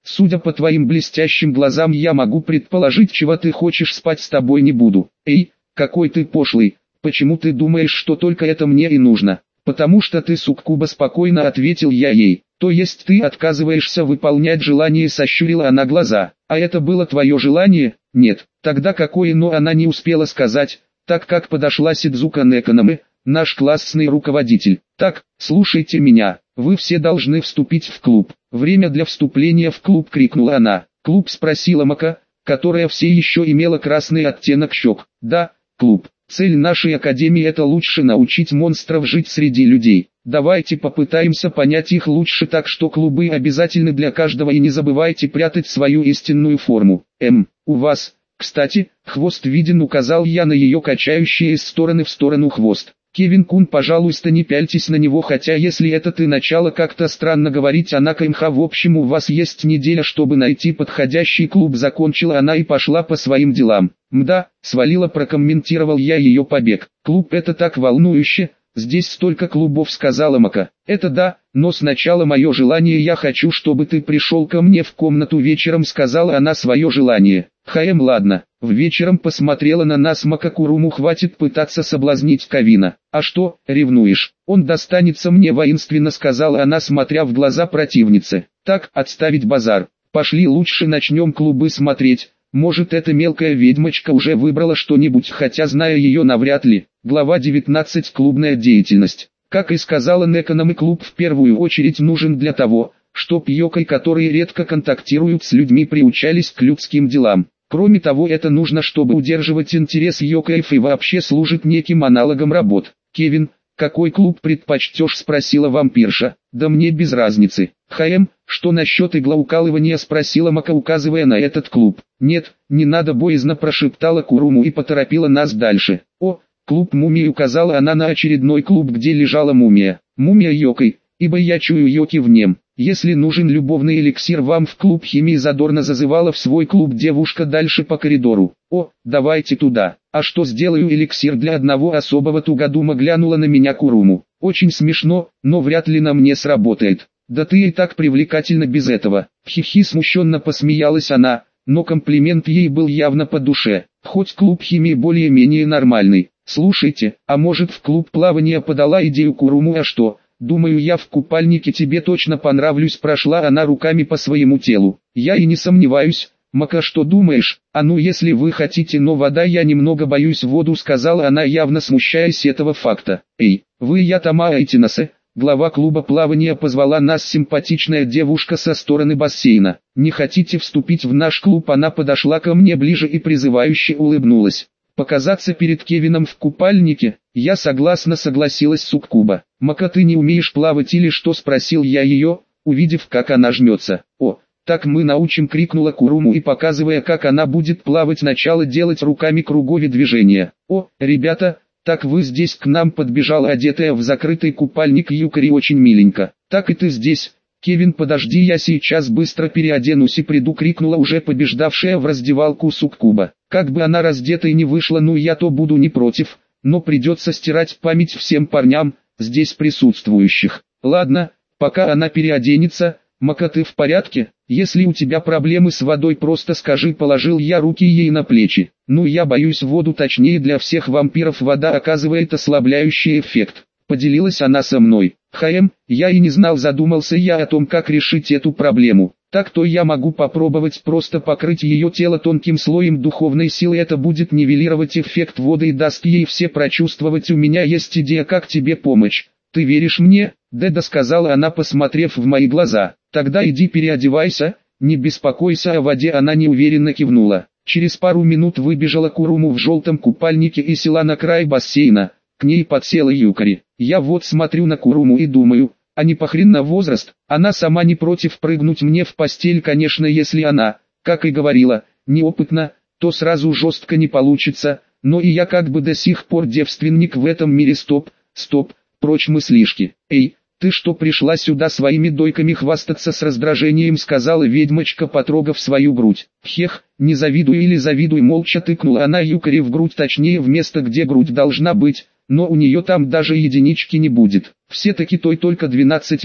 Speaker 1: Судя по твоим блестящим глазам, я могу предположить, чего ты хочешь, спать с тобой не буду. Эй, какой ты пошлый, почему ты думаешь, что только это мне и нужно? Потому что ты суккуба, спокойно ответил я ей. То есть ты отказываешься выполнять желание, сощурила она глаза. А это было твое желание? Нет. Тогда какое? Но она не успела сказать, так как подошла Сидзука Неканаме, наш классный руководитель. Так, слушайте меня, вы все должны вступить в клуб. Время для вступления в клуб, крикнула она. Клуб, спросила Мака, которая все еще имела красный оттенок щек. Да, клуб. Цель нашей академии — это лучше научить монстров жить среди людей. Давайте попытаемся понять их лучше, так что клубы обязательны для каждого, и не забывайте прятать свою истинную форму. Эм, у вас, кстати, хвост виден, указал я на ее качающий из стороны в сторону хвост. Кевин-кун, пожалуйста, не пяльтесь на него, хотя если это ты начало как-то странно говорить, она КМХ. В общем, у вас есть неделя, чтобы найти подходящий клуб, закончила она и пошла по своим делам. Мда, свалила, прокомментировал я ее побег. Клуб — это так волнующе, здесь столько клубов, сказала Мака. Это да, но сначала мое желание, я хочу, чтобы ты пришел ко мне в комнату вечером, сказала она свое желание. Хаем, ладно. В вечером посмотрела на нас Мака. Куруму, хватит пытаться соблазнить Кавина. А что, ревнуешь? Он достанется мне, воинственно сказала она, смотря в глаза противницы. Так, отставить базар. Пошли лучше начнем клубы смотреть. Может, эта мелкая ведьмочка уже выбрала что-нибудь, хотя, зная ее, навряд ли. Глава девятнадцать. Клубная деятельность. Как и сказала Неканаме, клуб в первую очередь нужен для того, чтоб йокой, которые редко контактируют с людьми, приучались к людским делам. Кроме того, это нужно, чтобы удерживать интерес йокаев, и вообще служит неким аналогом работ. Кевин, какой клуб предпочтешь, спросила вампирша. Да мне без разницы. Хаем, что насчет иглоукалывания, спросила Мака, указывая на этот клуб. Нет, не надо, боязно прошептала Куруму и поторопила нас дальше. О, клуб мумии, указала она на очередной клуб, где лежала мумия. Мумия йокой, ибо я чую йоки в нем. Если нужен любовный эликсир вам в клуб химии, задорно зазывала в свой клуб девушка дальше по коридору. О, давайте туда. А что, сделаю эликсир для одного особого, тугодума, глянула на меня Куруму. Очень смешно, но вряд ли на мне сработает. Да ты и так привлекательна без этого. Хихи, смущенно посмеялась она, но комплимент ей был явно по душе. Хоть клуб химии более-менее нормальный. Слушайте, а может, в клуб плавания, подала идею Куруму. А что? Думаю, я в купальнике тебе точно понравлюсь, прошла она руками по своему телу. Я и не сомневаюсь. Мака, что думаешь? А ну, если вы хотите, но вода, я немного боюсь воду, сказала она, явно смущаясь этого факта. Эй, вы Ятама Айтинасе? Глава клуба плавания, позвала нас симпатичная девушка со стороны бассейна. Не хотите вступить в наш клуб? Она подошла ко мне ближе и призывающе улыбнулась. Показаться перед Кевином в купальнике? Я согласно, согласилась суккуба. Мака, ты не умеешь плавать или что, спросил я ее, увидев, как она жмется. О, так мы научим, крикнула Куруму и, показывая, как она будет плавать, начала делать руками круговые движения. О, ребята, так вы здесь, к нам подбежала одетая в закрытый купальник Юкари, очень миленько. Так и ты здесь. Кевин, подожди, я сейчас быстро переоденусь и приду, крикнула уже побеждавшая в раздевалку суккуба. Как бы она раздетой не вышла, ну я то буду не против, но придется стирать память всем парням, здесь присутствующих. Ладно, пока она переоденется. Мака, ты в порядке? Если у тебя проблемы с водой, просто скажи, положил я руки ей на плечи. Ну я боюсь воду, точнее для всех вампиров вода оказывает ослабляющий эффект. Поделилась она со мной. Хаем, я и не знал, задумался я о том, как решить эту проблему. Так-то я могу попробовать просто покрыть ее тело тонким слоем духовной силы, это будет нивелировать эффект воды и даст ей все прочувствовать. У меня есть идея, как тебе помочь. Ты веришь мне? Да-да, сказала она, посмотрев в мои глаза. Тогда иди переодевайся, не беспокойся о воде, она неуверенно кивнула. Через пару минут выбежала Куруму в желтом купальнике и села на край бассейна. К ней подсела Юкари. Я вот смотрю на Куруму и думаю, а не похрен на возраст, она сама не против прыгнуть мне в постель, конечно, если она, как и говорила, неопытна, то сразу жестко не получится, но и я как бы до сих пор девственник в этом мире. Стоп, стоп, прочь мыслишки. Эй, ты что, пришла сюда своими дойками хвастаться, с раздражением сказала ведьмочка, потрогав свою грудь. Хех, не завидуй или завидуй, молча тыкнула она Юкари в грудь, точнее в место, где грудь должна быть, но у нее там даже единички не будет. Все-таки той только двенадцать лет,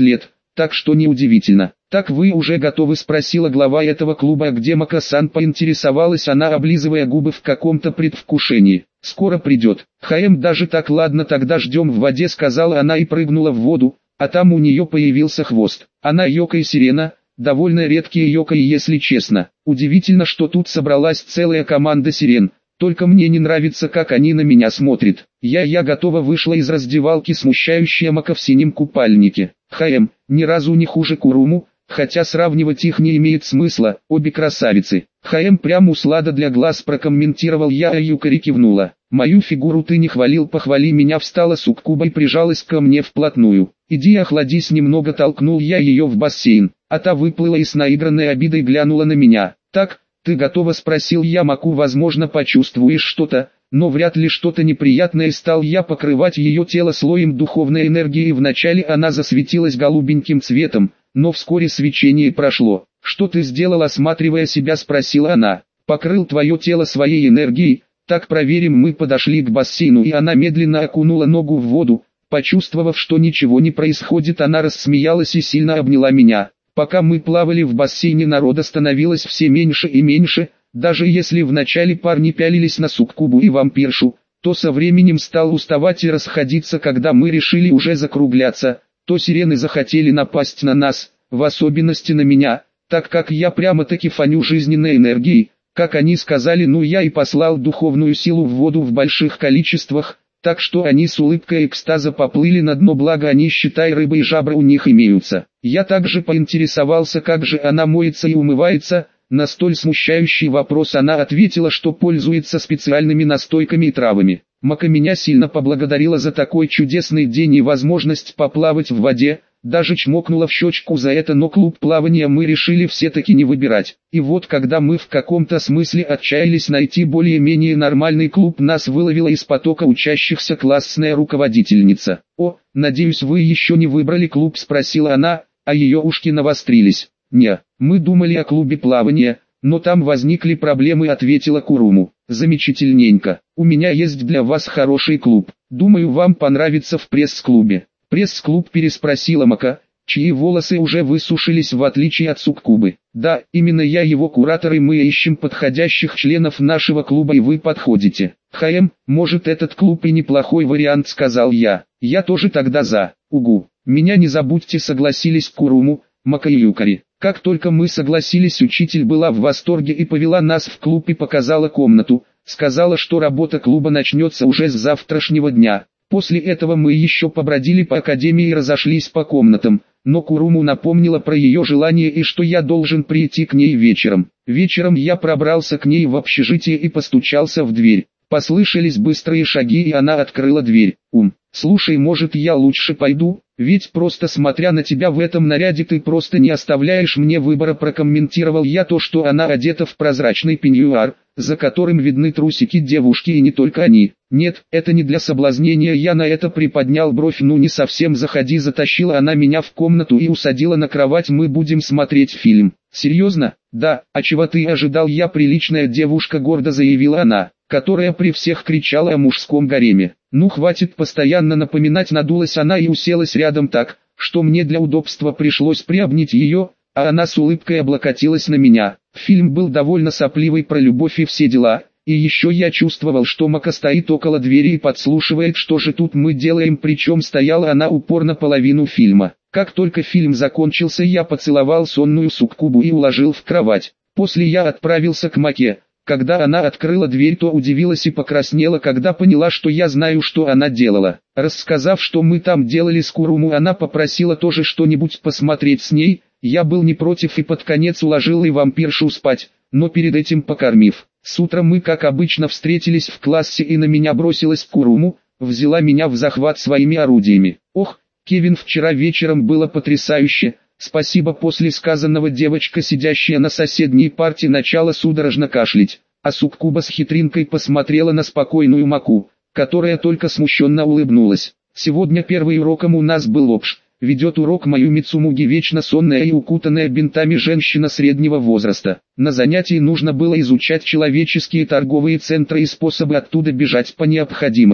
Speaker 1: так что неудивительно. «Так вы уже готовы?» — спросила глава этого клуба, где Мака-сан, поинтересовалась она, облизывая губы в каком-то предвкушении. «Скоро придет». «ХМ, даже так, ладно, тогда ждем в воде», — сказала она и прыгнула в воду, а там у нее появился хвост. Она йокой сирена, довольно редкие йокой, если честно. Удивительно, что тут собралась целая команда сирен. Только мне не нравится, как они на меня смотрят. Я я готова вышла из раздевалки, смущающая Мака в синем купальнике. ХМ, ни разу не хуже Куруму, хотя сравнивать их не имеет смысла, обе красавицы. ХМ, прям услада для глаз, прокомментировал я, а Юкари кивнула. «Мою фигуру ты не хвалил, похвали меня», — встала Суккуба и прижалась ко мне вплотную. «Иди охладись немного», — толкнул я ее в бассейн, а та выплыла и с наигранной обидой глянула на меня. «Так, ты готова?» — спросил я Маку. «Возможно, почувствуешь что-то, но вряд ли что-то неприятное». Стал я покрывать ее тело слоем духовной энергии, и вначале она засветилась голубеньким цветом, но вскоре свечение прошло. «Что ты сделал?» — осматривая себя, спросила она. «Покрыл твое тело своей энергией. Так, проверим». Мы подошли к бассейну, и она медленно окунула ногу в воду. Почувствовав, что ничего не происходит, она рассмеялась и сильно обняла меня. Пока мы плавали в бассейне, народа становилось все меньше и меньше. Даже если вначале парни пялились на Суккубу и вампиршу, то со временем стал уставать и расходиться. Когда мы решили уже закругляться, то сирены захотели напасть на нас, в особенности на меня, так как я прямо-таки фоню жизненной энергией. Как они сказали, ну я и послал духовную силу в воду в больших количествах, так что они с улыбкой экстаза поплыли на дно, благо они, считай, рыбы и жабры у них имеются. Я также поинтересовался, как же она моется и умывается. На столь смущающий вопрос она ответила, что пользуется специальными настойками и травами. Мака меня сильно поблагодарила за такой чудесный день и возможность поплавать в воде, даже чмокнула в щечку за это, но клуб плавания мы решили все-таки не выбирать. И вот когда мы в каком-то смысле отчаялись найти более-менее нормальный клуб, нас выловила из потока учащихся классная руководительница. «О, надеюсь, вы еще не выбрали клуб?» — спросила она, а ее ушки навострились. «Не, мы думали о клубе плавания, но там возникли проблемы», — ответила Куруму. «Замечательненько. У меня есть для вас хороший клуб. Думаю, вам понравится в пресс-клубе». «Пресс-клуб?» — переспросила Мака, чьи волосы уже высушились в отличие от Суккубы. «Да, именно я его куратор, и мы ищем подходящих членов нашего клуба, и вы подходите». «ХМ, может, этот клуб и неплохой вариант», — сказал я. «Я тоже тогда за». «Угу. Меня не забудьте», — согласились Куруму, Мака и Юкари. Как только мы согласились, учитель была в восторге и повела нас в клуб и показала комнату. Сказала, что работа клуба начнется уже с завтрашнего дня. После этого мы еще побродили по академии и разошлись по комнатам, но Куруму напомнила про ее желание и что я должен прийти к ней вечером. Вечером я пробрался к ней в общежитие и постучался в дверь. Послышались быстрые шаги, и она открыла дверь. «Ум, слушай, может, я лучше пойду? Ведь просто смотря на тебя в этом наряде ты просто не оставляешь мне выбора», — прокомментировал я то, что она одета в прозрачный пеньюар, за которым видны трусики девушки, и не только они. «Нет, это не для соблазнения». Я на это приподнял бровь. «Ну не совсем, заходи». Затащила она меня в комнату и усадила на кровать. «Мы будем смотреть фильм». «Серьезно?» «Да, а чего ты ожидал?» «Я приличная девушка», — гордо заявила она, которая при всех кричала о мужском гареме. «Ну хватит постоянно напоминать», — надулась она и уселась рядом так, что мне для удобства пришлось приобнять ее, а она с улыбкой облокотилась на меня. Фильм был довольно сопливый, про любовь и все дела, и еще я чувствовал, что Мака стоит около двери и подслушивает, что же тут мы делаем, причем стояла она упорно половину фильма. Как только фильм закончился, я поцеловал сонную Суккубу и уложил в кровать. После я отправился к Маке. Когда она открыла дверь, то удивилась и покраснела, когда поняла, что я знаю, что она делала. Рассказав, что мы там делали с Куруму, она попросила тоже что-нибудь посмотреть с ней. Я был не против и под конец уложил и вампиршу спать, но перед этим покормив. С утра мы, как обычно, встретились в классе, и на меня бросилась Куруму, взяла меня в захват своими орудиями. «Ох, Кевин, вчера вечером было потрясающе. Спасибо». После сказанного девочка, сидящая на соседней парте, начала судорожно кашлять, а Суккуба с хитринкой посмотрела на спокойную Маку, которая только смущенно улыбнулась. «Сегодня первый уроком у нас был общ. Ведет урок Маю Мицумуги, вечно сонная и укутанная бинтами женщина среднего возраста. На занятии нужно было изучать человеческие торговые центры и способы оттуда бежать по необходимости.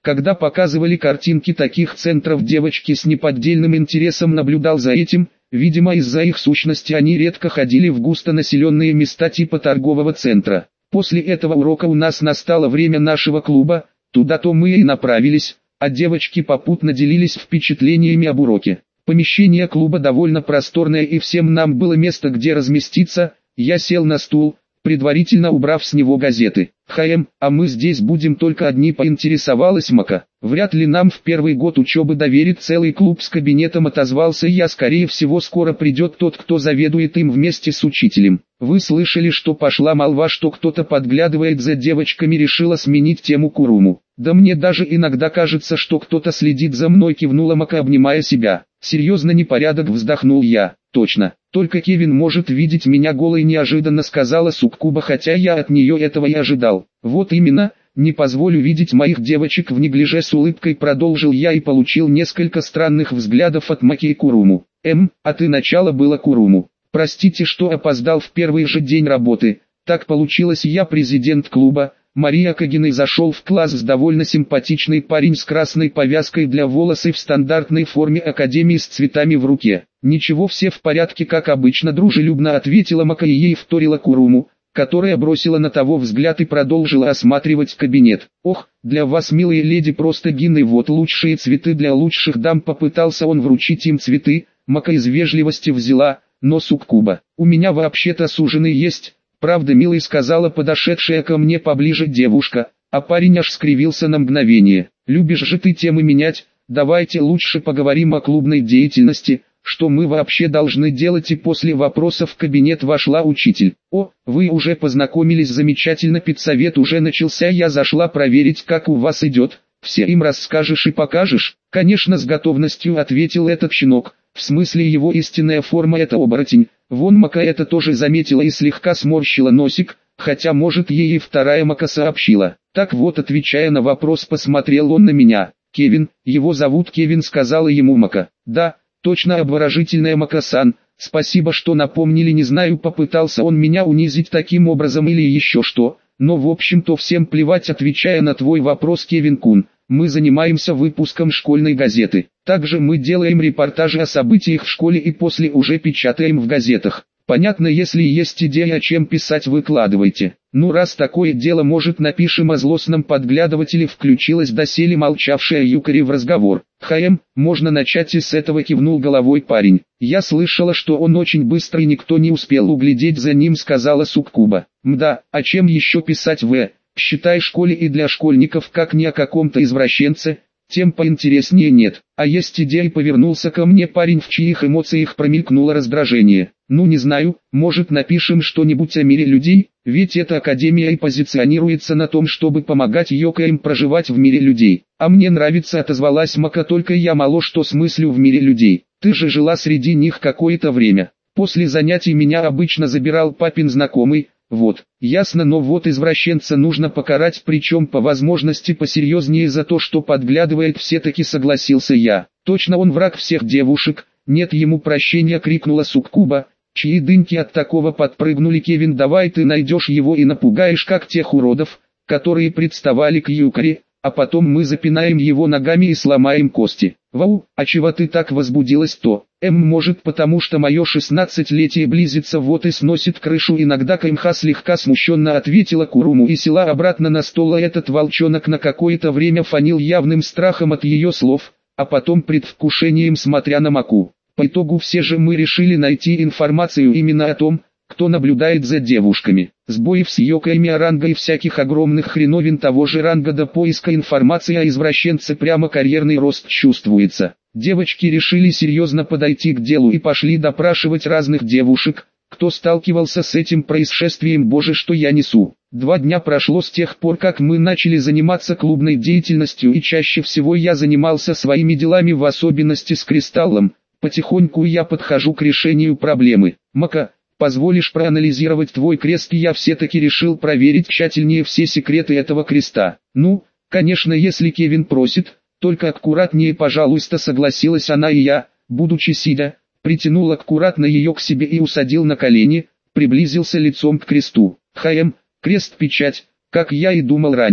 Speaker 1: Когда показывали картинки таких центров, девочки с неподдельным интересом наблюдал за этим. Видимо, из-за их сущности они редко ходили в густонаселенные места типа торгового центра. После этого урока у нас настало время нашего клуба, туда-то мы и направились, а девочки попутно делились впечатлениями об уроке. Помещение клуба довольно просторное, и всем нам было место, где разместиться. Я сел на стул, предварительно убрав с него газеты. «Хм, а мы здесь будем только одни?» — поинтересовалась Мака. «Вряд ли нам в первый год учебы доверит целый клуб с кабинетом», — отозвался я. «Скорее всего, скоро придет тот, кто заведует им вместе с учителем». «Вы слышали, что пошла молва, что кто-то подглядывает за девочками?» — решила сменить тему Куруму. «Да мне даже иногда кажется, что кто-то следит за мной», — кивнула Мака, обнимая себя. «Серьезно, непорядок», — вздохнул я. «Точно, только Кевин может видеть меня голой», — неожиданно сказала Суккуба, хотя я от нее этого и ожидал. «Вот именно, не позволю видеть моих девочек в неглиже», — с улыбкой продолжил я и получил несколько странных взглядов от Маки и Куруму. «Эм, а ты начало было, Куруму. Простите, что опоздал в первый же день работы. Так получилось, я президент клуба». Мария Кагиной зашел в класс с довольно симпатичный парень с красной повязкой для волосы в стандартной форме академии с цветами в руке. «Ничего, все в порядке, как обычно», — дружелюбно ответила Мака, и ей вторила Куруму, которая бросила на того взгляд и продолжила осматривать кабинет. «Ох, для вас, милые леди, просто гины, вот лучшие цветы для лучших дам». Попытался он вручить им цветы. Мака из вежливости взяла, но Суккуба: «У меня вообще-то суженый есть». «Правда, милый», — сказала подошедшая ко мне поближе девушка, а парень аж скривился на мгновение. «Любишь же ты темы менять, давайте лучше поговорим о клубной деятельности, что мы вообще должны делать». И после вопросов в кабинет вошла учитель. «О, вы уже познакомились, замечательно, педсовет уже начался, я зашла проверить, как у вас идет, все им расскажешь и покажешь». «Конечно, с готовностью», — ответил этот щенок. «В смысле, его истинная форма — это оборотень». Вон Мака это тоже заметила и слегка сморщила носик, хотя может ей и вторая Мака сообщила. Так вот, отвечая на вопрос, посмотрел он на меня. «Кевин, его зовут Кевин», — сказала ему Мака. «Да, точно, обворожительная Мака-сан, спасибо, что напомнили». Не знаю, попытался он меня унизить таким образом или еще что, но в общем-то всем плевать. Отвечая на твой вопрос, Кевин-кун, мы занимаемся выпуском школьной газеты. Также мы делаем репортажи о событиях в школе и после уже печатаем в газетах. Понятно, если есть идея, о чем писать, выкладывайте. Ну, раз такое дело, может, напишем о злостном подглядывателе. Включилась доселе молчавшая Юкари в разговор. «Хм, можно начать и с этого», — кивнул головой парень. «Я слышала, что он очень быстрый, никто не успел углядеть за ним», — сказала Суккуба. «Мда, о чем еще писать в считай школе и для школьников, как не о каком-то извращенце, тем поинтереснее нет. А есть идея», — повернулся ко мне парень, в чьих эмоциях промелькнуло раздражение. «Ну, не знаю, может, напишем что-нибудь о мире людей, ведь эта академия и позиционируется на том, чтобы помогать йокаям проживать в мире людей». «А мне нравится», — отозвалась Мака, «только я мало что смыслю в мире людей. Ты же жила среди них какое-то время. После занятий меня обычно забирал папин знакомый». «Вот, ясно, но вот извращенца нужно покарать, причем по возможности посерьезнее за то, что подглядывает», — все-таки согласился я. «Точно, он враг всех девушек, нет ему прощения», — крикнула Суккуба, чьи дыньки от такого подпрыгнули. «Кевин, давай ты найдешь его и напугаешь, как тех уродов, которые представали к Юкари, а потом мы запинаем его ногами и сломаем кости». «Вау, а чего ты так возбудилась-то?» «Эм, может, потому что мое шестнадцатилетие близится, вот и сносит крышу иногда». КМХ слегка смущенно ответила Куруму и села обратно на стол, а этот волчонок на какое-то время фанил явным страхом от ее слов, а потом предвкушением смотря на Маку. По итогу все же мы решили найти информацию именно о том, кто наблюдает за девушками. Сбоев с йокаями, ранга и всяких огромных хреновин того же ранга до поиска информации о извращенце прямо карьерный рост чувствуется. Девочки решили серьезно подойти к делу и пошли допрашивать разных девушек, кто сталкивался с этим происшествием. Боже, что я несу. Два дня прошло с тех пор, как мы начали заниматься клубной деятельностью, и чаще всего я занимался своими делами, в особенности с кристаллом. Потихоньку я подхожу к решению проблемы. Мака, позволишь проанализировать твой крест? Я все-таки решил проверить тщательнее все секреты этого креста. Ну, конечно, если Кевин просит, только аккуратнее, пожалуйста, согласилась она, и я, будучи сидя, притянул аккуратно ее к себе и усадил на колени, приблизился лицом к кресту. «Хм, крест-печать, как я и думал раньше.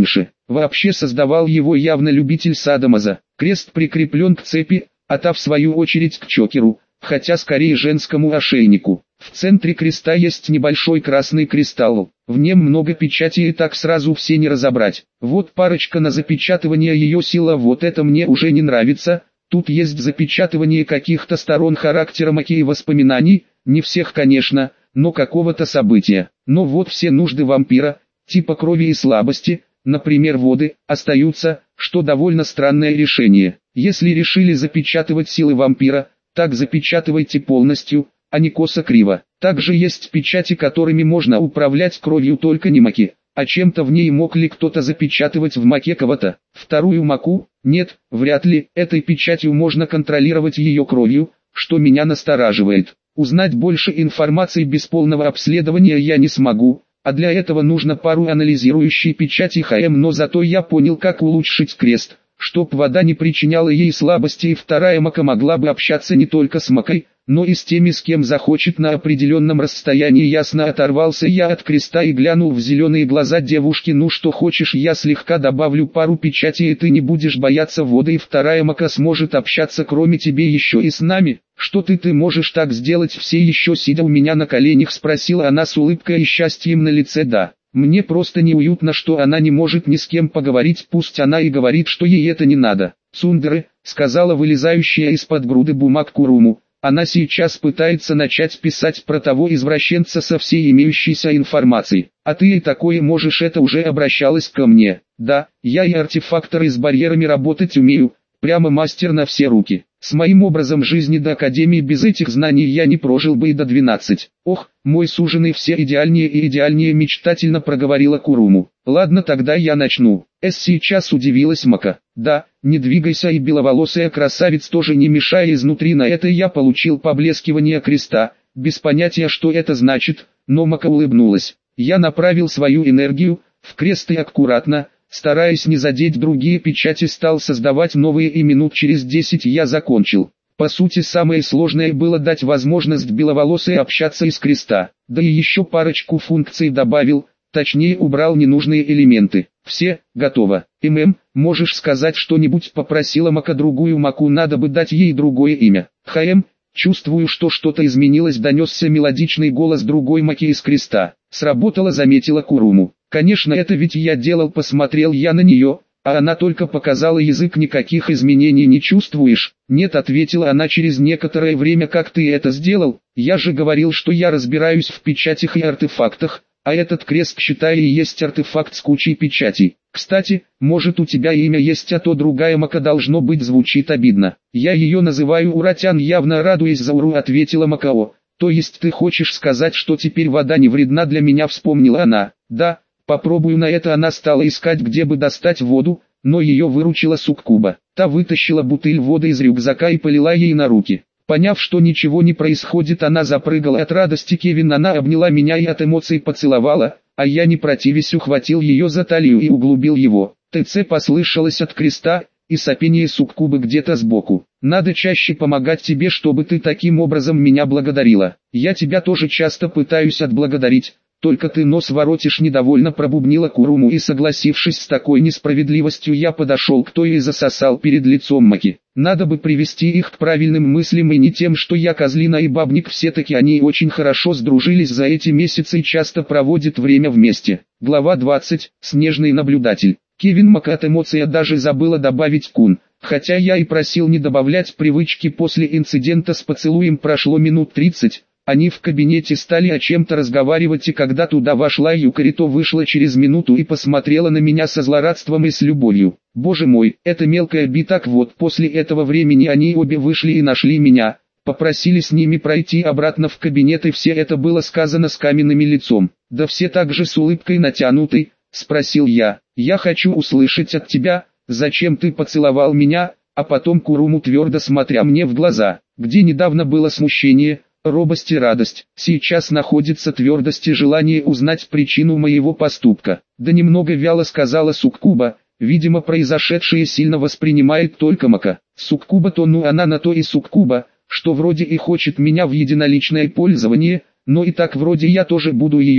Speaker 1: Вообще создавал его явно любитель садомаза. Крест прикреплен к цепи, а та в свою очередь к чокеру, хотя скорее женскому ошейнику. В центре креста есть небольшой красный кристалл, в нем много печати и так сразу все не разобрать. Вот парочка на запечатывание ее сила, вот это мне уже не нравится. Тут есть запечатывание каких-то сторон характера маки и воспоминаний, не всех конечно, но какого-то события. Но вот все нужды вампира, типа крови и слабости, например воды, остаются, что довольно странное решение. Если решили запечатывать силы вампира, так запечатывайте полностью, а не косо-криво. Также есть печати, которыми можно управлять кровью, только не маки, а чем-то в ней. Мог ли кто-то запечатывать в маке кого-то? Вторую маку? Нет, вряд ли. Этой печатью можно контролировать ее кровью, что меня настораживает. Узнать больше информации без полного обследования я не смогу, а для этого нужно пару анализирующей печати ХМ, но зато я понял, как улучшить крест, чтоб вода не причиняла ей слабости, и вторая мака могла бы общаться не только с макой, но и с теми, с кем захочет на определенном расстоянии. Ясно, оторвался я от креста и глянул в зеленые глаза девушки. Ну что хочешь, я слегка добавлю пару печатей, и ты не будешь бояться воды, и вторая мака сможет общаться кроме тебе еще и с нами. Что ты ты можешь так сделать, все еще сидя у меня на коленях, спросила она с улыбкой и счастьем на лице. Да, мне просто неуютно, что она не может ни с кем поговорить, пусть она и говорит, что ей это не надо. Цундеры, сказала вылезающая из-под груды бумаг Куруму. Она сейчас пытается начать писать про того извращенца со всей имеющейся информацией. А ты и такое можешь, это уже обращалась ко мне. Да, я и артефактор, и с барьерами работать умею, прямо мастер на все руки. С моим образом жизни до академии без этих знаний я не прожил бы и до двенадцати. Ох, мой суженый, все идеальнее и идеальнее, мечтательно проговорила Куруму. Ладно, тогда я начну. Эс сейчас удивилась мака. Да, не двигайся, и беловолосая красавица тоже не мешая изнутри. На это я получил поблескивание креста, без понятия, что это значит, но мака улыбнулась. Я направил свою энергию в крест и аккуратно, стараясь не задеть другие печати, стал создавать новые, и минут через десять я закончил. По сути, самое сложное было дать возможность беловолосой общаться из креста, да и еще парочку функций добавил, точнее убрал ненужные элементы. Все, готово. ММ, можешь сказать что-нибудь, попросила мака. Другую маку надо бы дать ей другое имя. ХМ, чувствую, что что-то изменилось, донесся мелодичный голос другой маки из креста. Сработало, заметила Куруму. Конечно, это ведь я делал, посмотрел я на нее, а она только показала язык. Никаких изменений не чувствуешь? Нет, ответила она через некоторое время. Как ты это сделал? Я же говорил, что я разбираюсь в печатях и артефактах, а этот крест, считай, и есть артефакт с кучей печатей. Кстати, может, у тебя имя есть, а то другая мака, должно быть, звучит обидно. Я ее называю Уратян, явно радуясь за Уру, ответила Макао. То есть ты хочешь сказать, что теперь вода не вредна для меня, вспомнила она. Да, попробую на это. Она стала искать, где бы достать воду, но ее выручила Суккуба. Та вытащила бутыль воды из рюкзака и полила ей на руки. Поняв, что ничего не происходит, она запрыгала от радости. Кевин, она обняла меня и от эмоций поцеловала, а я, не противясь, ухватил ее за талию и углубил его. ТЦ послышалось от креста, и сопение Суккубы где-то сбоку. Надо чаще помогать тебе, чтобы ты таким образом меня благодарила. Я тебя тоже часто пытаюсь отблагодарить, только ты нос воротишь, недовольно пробубнила Куруму, и, согласившись с такой несправедливостью, я подошел к той и засосал перед лицом маки. Надо бы привести их к правильным мыслям и не тем, что я козлина и бабник. Все-таки они очень хорошо сдружились за эти месяцы и часто проводят время вместе. Глава двадцать. Снежный наблюдатель. Кевин Мак от эмоций даже забыла добавить кун. Хотя я и просил не добавлять привычки. После инцидента с поцелуем прошло минут тридцать. Они в кабинете стали о чем-то разговаривать, и когда туда вошла Юкари, то вышла через минуту и посмотрела на меня со злорадством и с любовью. Боже мой, это мелкая Би. Так вот, после этого времени они обе вышли и нашли меня, попросили с ними пройти обратно в кабинет, и все это было сказано с каменным лицом. Да все так же с улыбкой натянутой. Спросил я, я хочу услышать от тебя, зачем ты поцеловал меня, а потом Куруму, твердо смотря мне в глаза, где недавно было смущение, робость и радость, сейчас находится твердость и желание узнать причину моего поступка. Да немного вяло сказала Суккуба, видимо произошедшее сильно воспринимает только Мака. Суккуба то ну она на то и Суккуба, что вроде и хочет меня в единоличное пользование, но и так вроде я тоже буду ее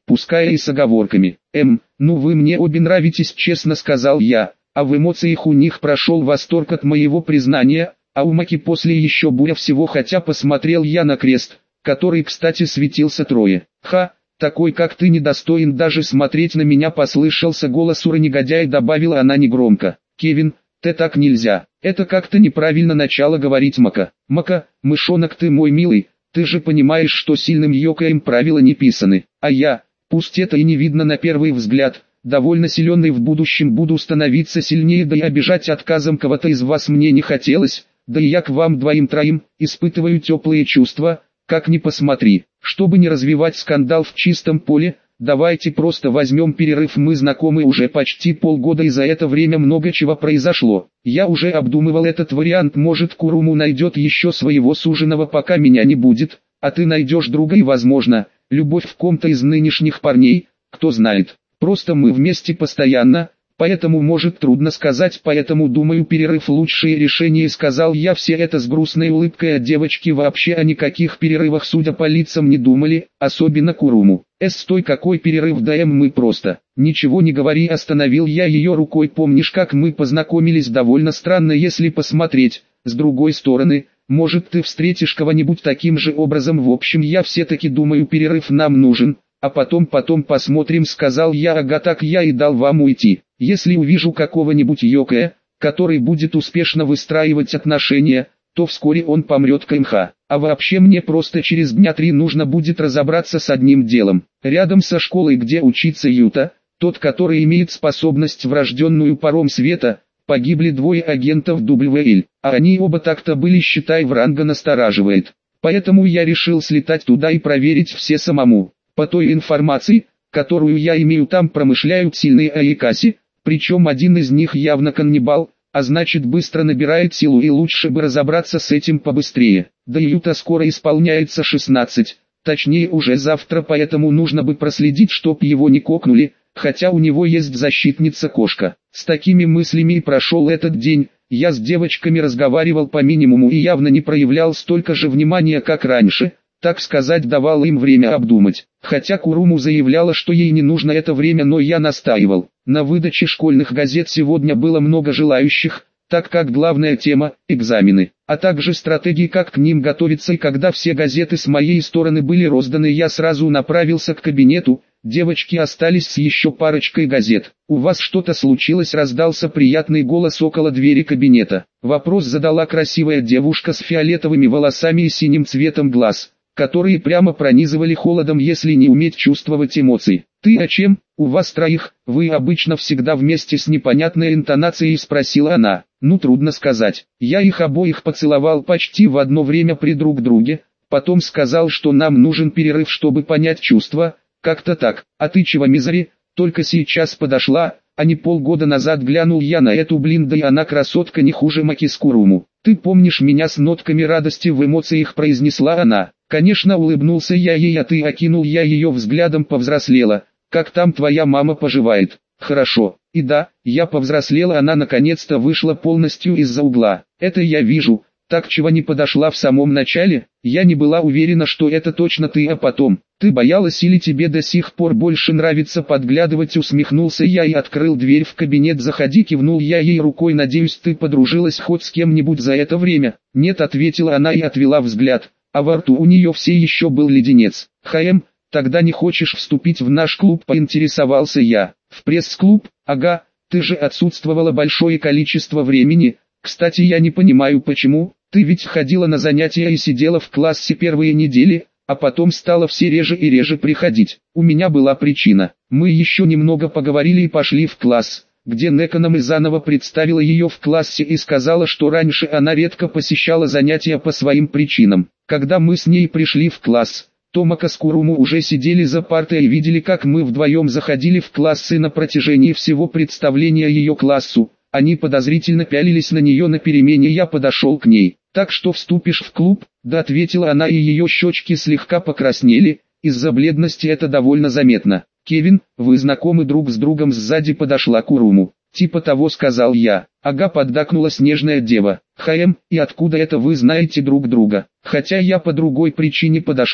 Speaker 1: пускай и с оговорками. Эм, ну вы мне обе нравитесь, честно сказал я, а в эмоциях у них прошел восторг от моего признания, а у Маки после еще буря всего, хотя посмотрел я на крест, который, кстати, светился трое. Ха, такой как ты недостоин даже смотреть на меня, послышался голос ура негодяя, добавила она негромко. Кевин, ты так нельзя, это как-то неправильно начало говорить Мака. Мака, мышонок ты мой милый, ты же понимаешь, что сильным йокаем правила не писаны, а я, пусть это и не видно на первый взгляд, довольно сильный в будущем буду становиться сильнее, да и обижать отказом кого-то из вас мне не хотелось, да и я к вам двоим-троим испытываю теплые чувства, как ни посмотри. Чтобы не развивать скандал в чистом поле, давайте просто возьмем перерыв, мы знакомы уже почти полгода и за это время много чего произошло. Я уже обдумывал этот вариант, может Куруму найдет еще своего суженого, пока меня не будет, а ты найдешь друга и возможно, любовь в ком-то из нынешних парней, кто знает. Просто мы вместе постоянно, поэтому может трудно сказать, поэтому думаю перерыв лучшее решение, сказал я все это с грустной улыбкой, а девочки вообще о никаких перерывах судя по лицам не думали, особенно Куруму. Эс, стой, какой перерыв, даем мы просто. Ничего не говори, остановил я ее рукой, помнишь как мы познакомились, довольно странно если посмотреть, с другой стороны, может ты встретишь кого-нибудь таким же образом, в общем я все-таки думаю перерыв нам нужен. А потом потом посмотрим, сказал я. Ага, так я и дал вам уйти. Если увижу какого-нибудь йокая, который будет успешно выстраивать отношения, то вскоре он помрет КМХ. А вообще мне просто через дня три нужно будет разобраться с одним делом. Рядом со школой, где учится Юта, тот, который имеет способность врожденную паром света, погибли двое агентов дабл ю эл, а они оба так-то были, считай, в ранга настораживает. Поэтому я решил слетать туда и проверить все самому. По той информации, которую я имею, там промышляют сильные айкаси, причем один из них явно каннибал, а значит быстро набирает силу и лучше бы разобраться с этим побыстрее. Да и Юта скоро исполняется шестнадцать, точнее уже завтра, поэтому нужно бы проследить, чтоб его не кокнули, хотя у него есть защитница-кошка. С такими мыслями и прошел этот день. Я с девочками разговаривал по минимуму и явно не проявлял столько же внимания, как раньше, так сказать, давал им время обдумать. Хотя Куруму заявляла, что ей не нужно это время, но я настаивал. На выдаче школьных газет сегодня было много желающих, так как главная тема – экзамены, а также стратегии, как к ним готовиться, и когда все газеты с моей стороны были розданы, я сразу направился к кабинету. Девочки остались с еще парочкой газет. «У вас что-то случилось?» — раздался приятный голос около двери кабинета. Вопрос задала красивая девушка с фиолетовыми волосами и синим цветом глаз, которые прямо пронизывали холодом, если не уметь чувствовать эмоции. «Ты о чем? У вас троих, вы обычно всегда вместе?» с непонятной интонацией спросила она. «Ну, трудно сказать. Я их обоих поцеловал почти в одно время при друг друге, потом сказал, что нам нужен перерыв, чтобы понять чувства, как-то так. А ты чего, Мизери, только сейчас подошла, а не полгода назад?» глянул я на эту блин, да и она красотка не хуже Маки с Куруму. «Ты помнишь меня?» с нотками радости в эмоциях произнесла она. Конечно, улыбнулся я ей, а ты, окинул я ее взглядом, повзрослела. Как там твоя мама поживает? Хорошо. И да, я повзрослела, она наконец-то вышла полностью из-за угла. Это я вижу. Так чего не подошла в самом начале? Я не была уверена, что это точно ты, а потом. Ты боялась или тебе до сих пор больше нравится подглядывать? Усмехнулся я и открыл дверь в кабинет. «Заходи», кивнул я ей рукой. «Надеюсь, ты подружилась хоть с кем-нибудь за это время?» «Нет», ответила она и отвела взгляд, а во рту у нее все еще был леденец. «Хаем, тогда не хочешь вступить в наш клуб?» поинтересовался я. «В пресс-клуб? Ага, ты же отсутствовала большое количество времени. Кстати, я не понимаю почему, ты ведь ходила на занятия и сидела в классе первые недели, а потом стала все реже и реже приходить. У меня была причина. Мы еще немного поговорили и пошли в класс, где Неко нам и заново представила ее в классе и сказала, что раньше она редко посещала занятия по своим причинам. Когда мы с ней пришли в класс, то Мака с Куруму уже сидели за партой и видели, как мы вдвоем заходили в классы на протяжении всего представления ее классу. Они подозрительно пялились на нее на перемене. Я подошел к ней. «Так что вступишь в клуб?» «Да», ответила она, и ее щечки слегка покраснели, из-за бледности это довольно заметно. «Кевин, вы знакомы друг с другом?» Сзади подошла Куруму. «Типа того», сказал я. «Ага», поддакнула снежная дева. «Хаем, и откуда это вы знаете друг друга?» «Хотя я по другой причине подошла,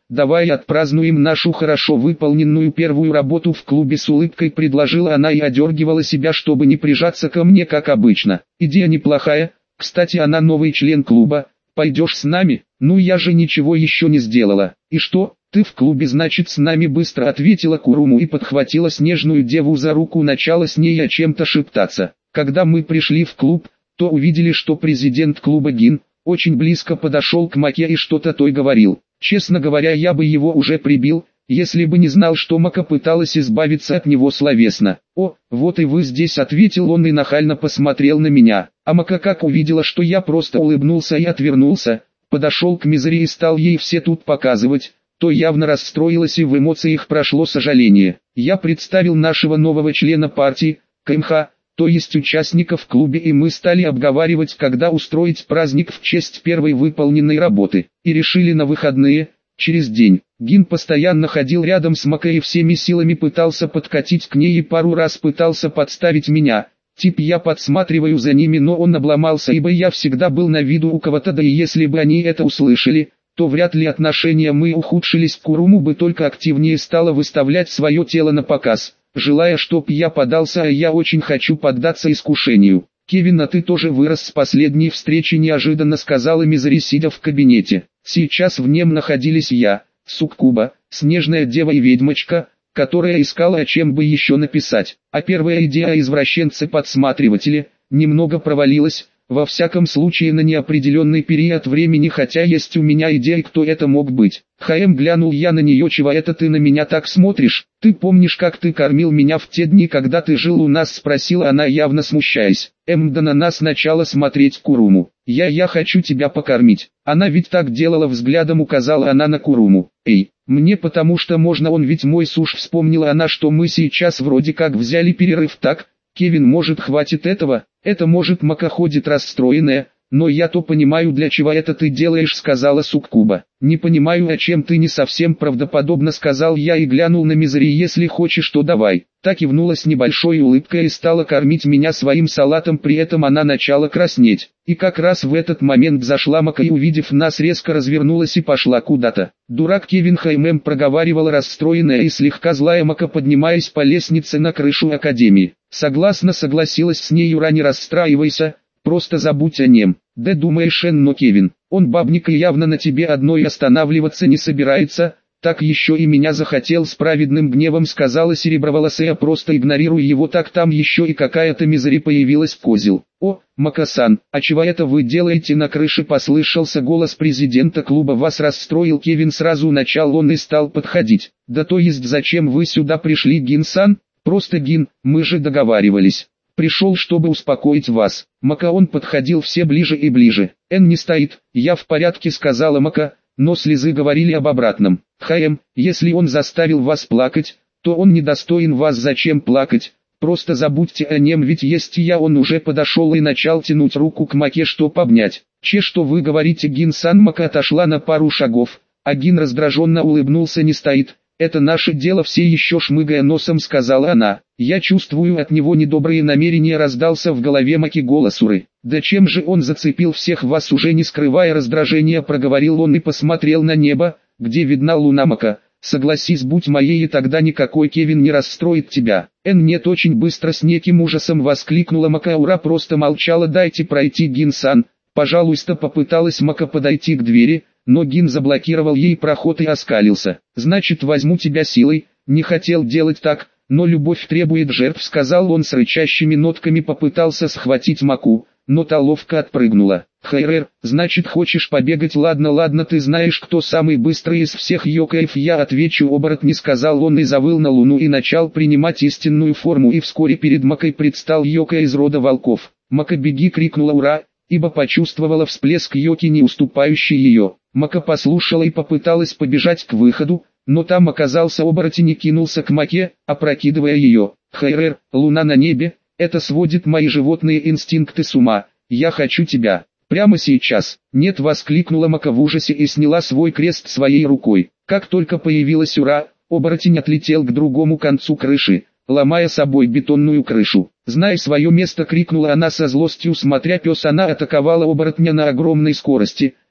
Speaker 1: давай отпразднуем нашу хорошо выполненную первую работу в клубе, с улыбкой предложила она и одергивала себя, чтобы не прижаться ко мне как обычно. Идея неплохая, кстати, она новый член клуба, пойдешь с нами? Ну я же ничего еще не сделала. И что, ты в клубе, значит, с нами, быстро ответила Куруму и подхватила снежную деву за руку, начала с ней о чем-то шептаться. Когда мы пришли в клуб, то увидели, что президент клуба Гин очень близко подошел к Маке и что-то той говорил. Честно говоря, я бы его уже прибил, если бы не знал, что Мака пыталась избавиться от него словесно. «О, вот и вы здесь», — ответил он и нахально посмотрел на меня. А Мака, как увидела, что я просто улыбнулся и отвернулся, подошел к Мизери и стал ей все тут показывать, то явно расстроилась и в эмоциях прошло сожаление. Я представил нашего нового члена партии, КМХ, то есть участников в клубе, и мы стали обговаривать, когда устроить праздник в честь первой выполненной работы. И решили на выходные, через день. Гин постоянно ходил рядом с Макой и всеми силами пытался подкатить к ней и пару раз пытался подставить меня. Тип я подсматриваю за ними, но он обломался, ибо я всегда был на виду у кого-то, да и если бы они это услышали, то вряд ли отношения мы ухудшились. Куруму бы только активнее стала выставлять свое тело на показ, желая, чтоб я подался, а я очень хочу поддаться искушению. «Кевин, а ты тоже вырос с последней встречи», — неожиданно сказала Мизери, сидя в кабинете. Сейчас в нем находились я, Суккуба, снежная дева и ведьмочка, которая искала, о чем бы еще написать. А первая идея о извращенце-подсматривателе немного провалилась, во всяком случае на неопределенный период времени, хотя есть у меня идея, кто это мог быть. «Хаэм», глянул я на нее, «чего это ты на меня так смотришь? Ты помнишь, как ты кормил меня в те дни, когда ты жил у нас?» — спросила она, явно смущаясь. «Эм, да на нас начала смотреть Куруму. Я, я хочу тебя покормить». Она ведь так делала, взглядом указала она на Куруму. «Эй, мне потому что можно, он ведь мой суш», — вспомнила она, что мы сейчас вроде как взяли перерыв, так? «Кевин, может, хватит этого?» «Это может, Мака ходит расстроенная, но я то понимаю, для чего это ты делаешь», — сказала Суккуба. «Не понимаю, о чем ты, не совсем правдоподобно», — сказал я и глянул на Мизери. «Если хочешь, то давай». Так кивнула с небольшой улыбкой и стала кормить меня своим салатом, при этом она начала краснеть. И как раз в этот момент зашла Мака и, увидев нас, резко развернулась и пошла куда-то. «Дурак Кевин», — Хаймем проговаривала расстроенная и слегка злая Мака, поднимаясь по лестнице на крышу академии. «Согласна», — согласилась с ней Юра, «не расстраивайся, просто забудь о нем». «Да думаешь, Энн, но Кевин, он бабник и явно на тебе одной останавливаться не собирается, так еще и меня захотел», — с праведным гневом сказала сереброволосая. «Просто игнорируй его, так там еще и какая-то Мизери появилась, козел». «О, Мака-сан, а чего это вы делаете на крыше?» — послышался голос президента клуба. «Вас расстроил Кевин?» — сразу начал он и стал подходить. «Да то есть зачем вы сюда пришли, Гин-сан?» «Просто Гин, мы же договаривались. Пришел, чтобы успокоить вас». Мака, он подходил все ближе и ближе. «Эн не стоит, я в порядке», — сказала Мака, но слезы говорили об обратном. «Хаэм, если он заставил вас плакать, то он недостоин вас. Зачем плакать? Просто забудьте о нем, ведь есть я». Он уже подошел и начал тянуть руку к Маке, чтоб обнять. «Че, что вы говорите, Гин-сан?» Мака отошла на пару шагов, а Гин раздраженно улыбнулся. «Не стоит. Это наше дело», — все еще шмыгая носом сказала она. «Я чувствую от него недобрые намерения», — раздался в голове Маки голос Уры. «Да чем же он зацепил всех вас?» — уже не скрывая раздражения проговорил он и посмотрел на небо, где видна луна. «Мака, согласись, будь моей, и тогда никакой Кевин не расстроит тебя». «Эн, нет», — очень быстро с неким ужасом воскликнула Мака. Ура просто молчала. «Дайте пройти, Гин-сан, пожалуйста», — попыталась Мака подойти к двери, но Гин заблокировал ей проход и оскалился. «Значит, возьму тебя силой». «Не хотел делать так, но любовь требует жертв», — сказал он с рычащими нотками, попытался схватить Маку, но та ловко отпрыгнула. «Хайрер, значит, хочешь побегать? Ладно, ладно, ты знаешь, кто самый быстрый из всех йокаев?» «Я отвечу, оборотни», — сказал он и завыл на луну и начал принимать истинную форму, и вскоре перед Макой предстал йока из рода волков. «Мака, беги!» — крикнула «Ура!», ибо почувствовала всплеск йоки, не уступающий ее. Мака послушала и попыталась побежать к выходу, но там оказался оборотень и кинулся к Маке, опрокидывая ее. «Хайрер, луна на небе, это сводит мои животные инстинкты с ума. Я хочу тебя. Прямо сейчас». «Нет!» — воскликнула Мака в ужасе и сняла свой крест своей рукой. Как только появилась Ура, оборотень отлетел к другому концу крыши, ломая собой бетонную крышу. «Знай свое место!» — крикнула она со злостью, смотря пес. Она атаковала оборотня на огромной скорости,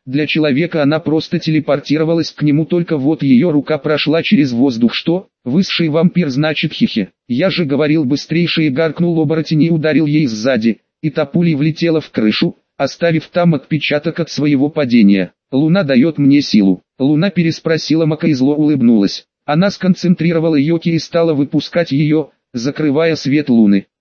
Speaker 1: Для человека она просто телепортировалась к нему, только вот ее рука прошла через воздух. Что? Высший вампир, значит, хихи. Я же говорил быстрейший, и гаркнул оборотень и ударил ей сзади, и та пулей влетела в крышу, оставив там отпечаток от своего падения. Луна дает мне силу. Луна переспросила Мака и зло улыбнулась. Она сконцентрировала йоки и стала выпускать ее, закрывая свет луны.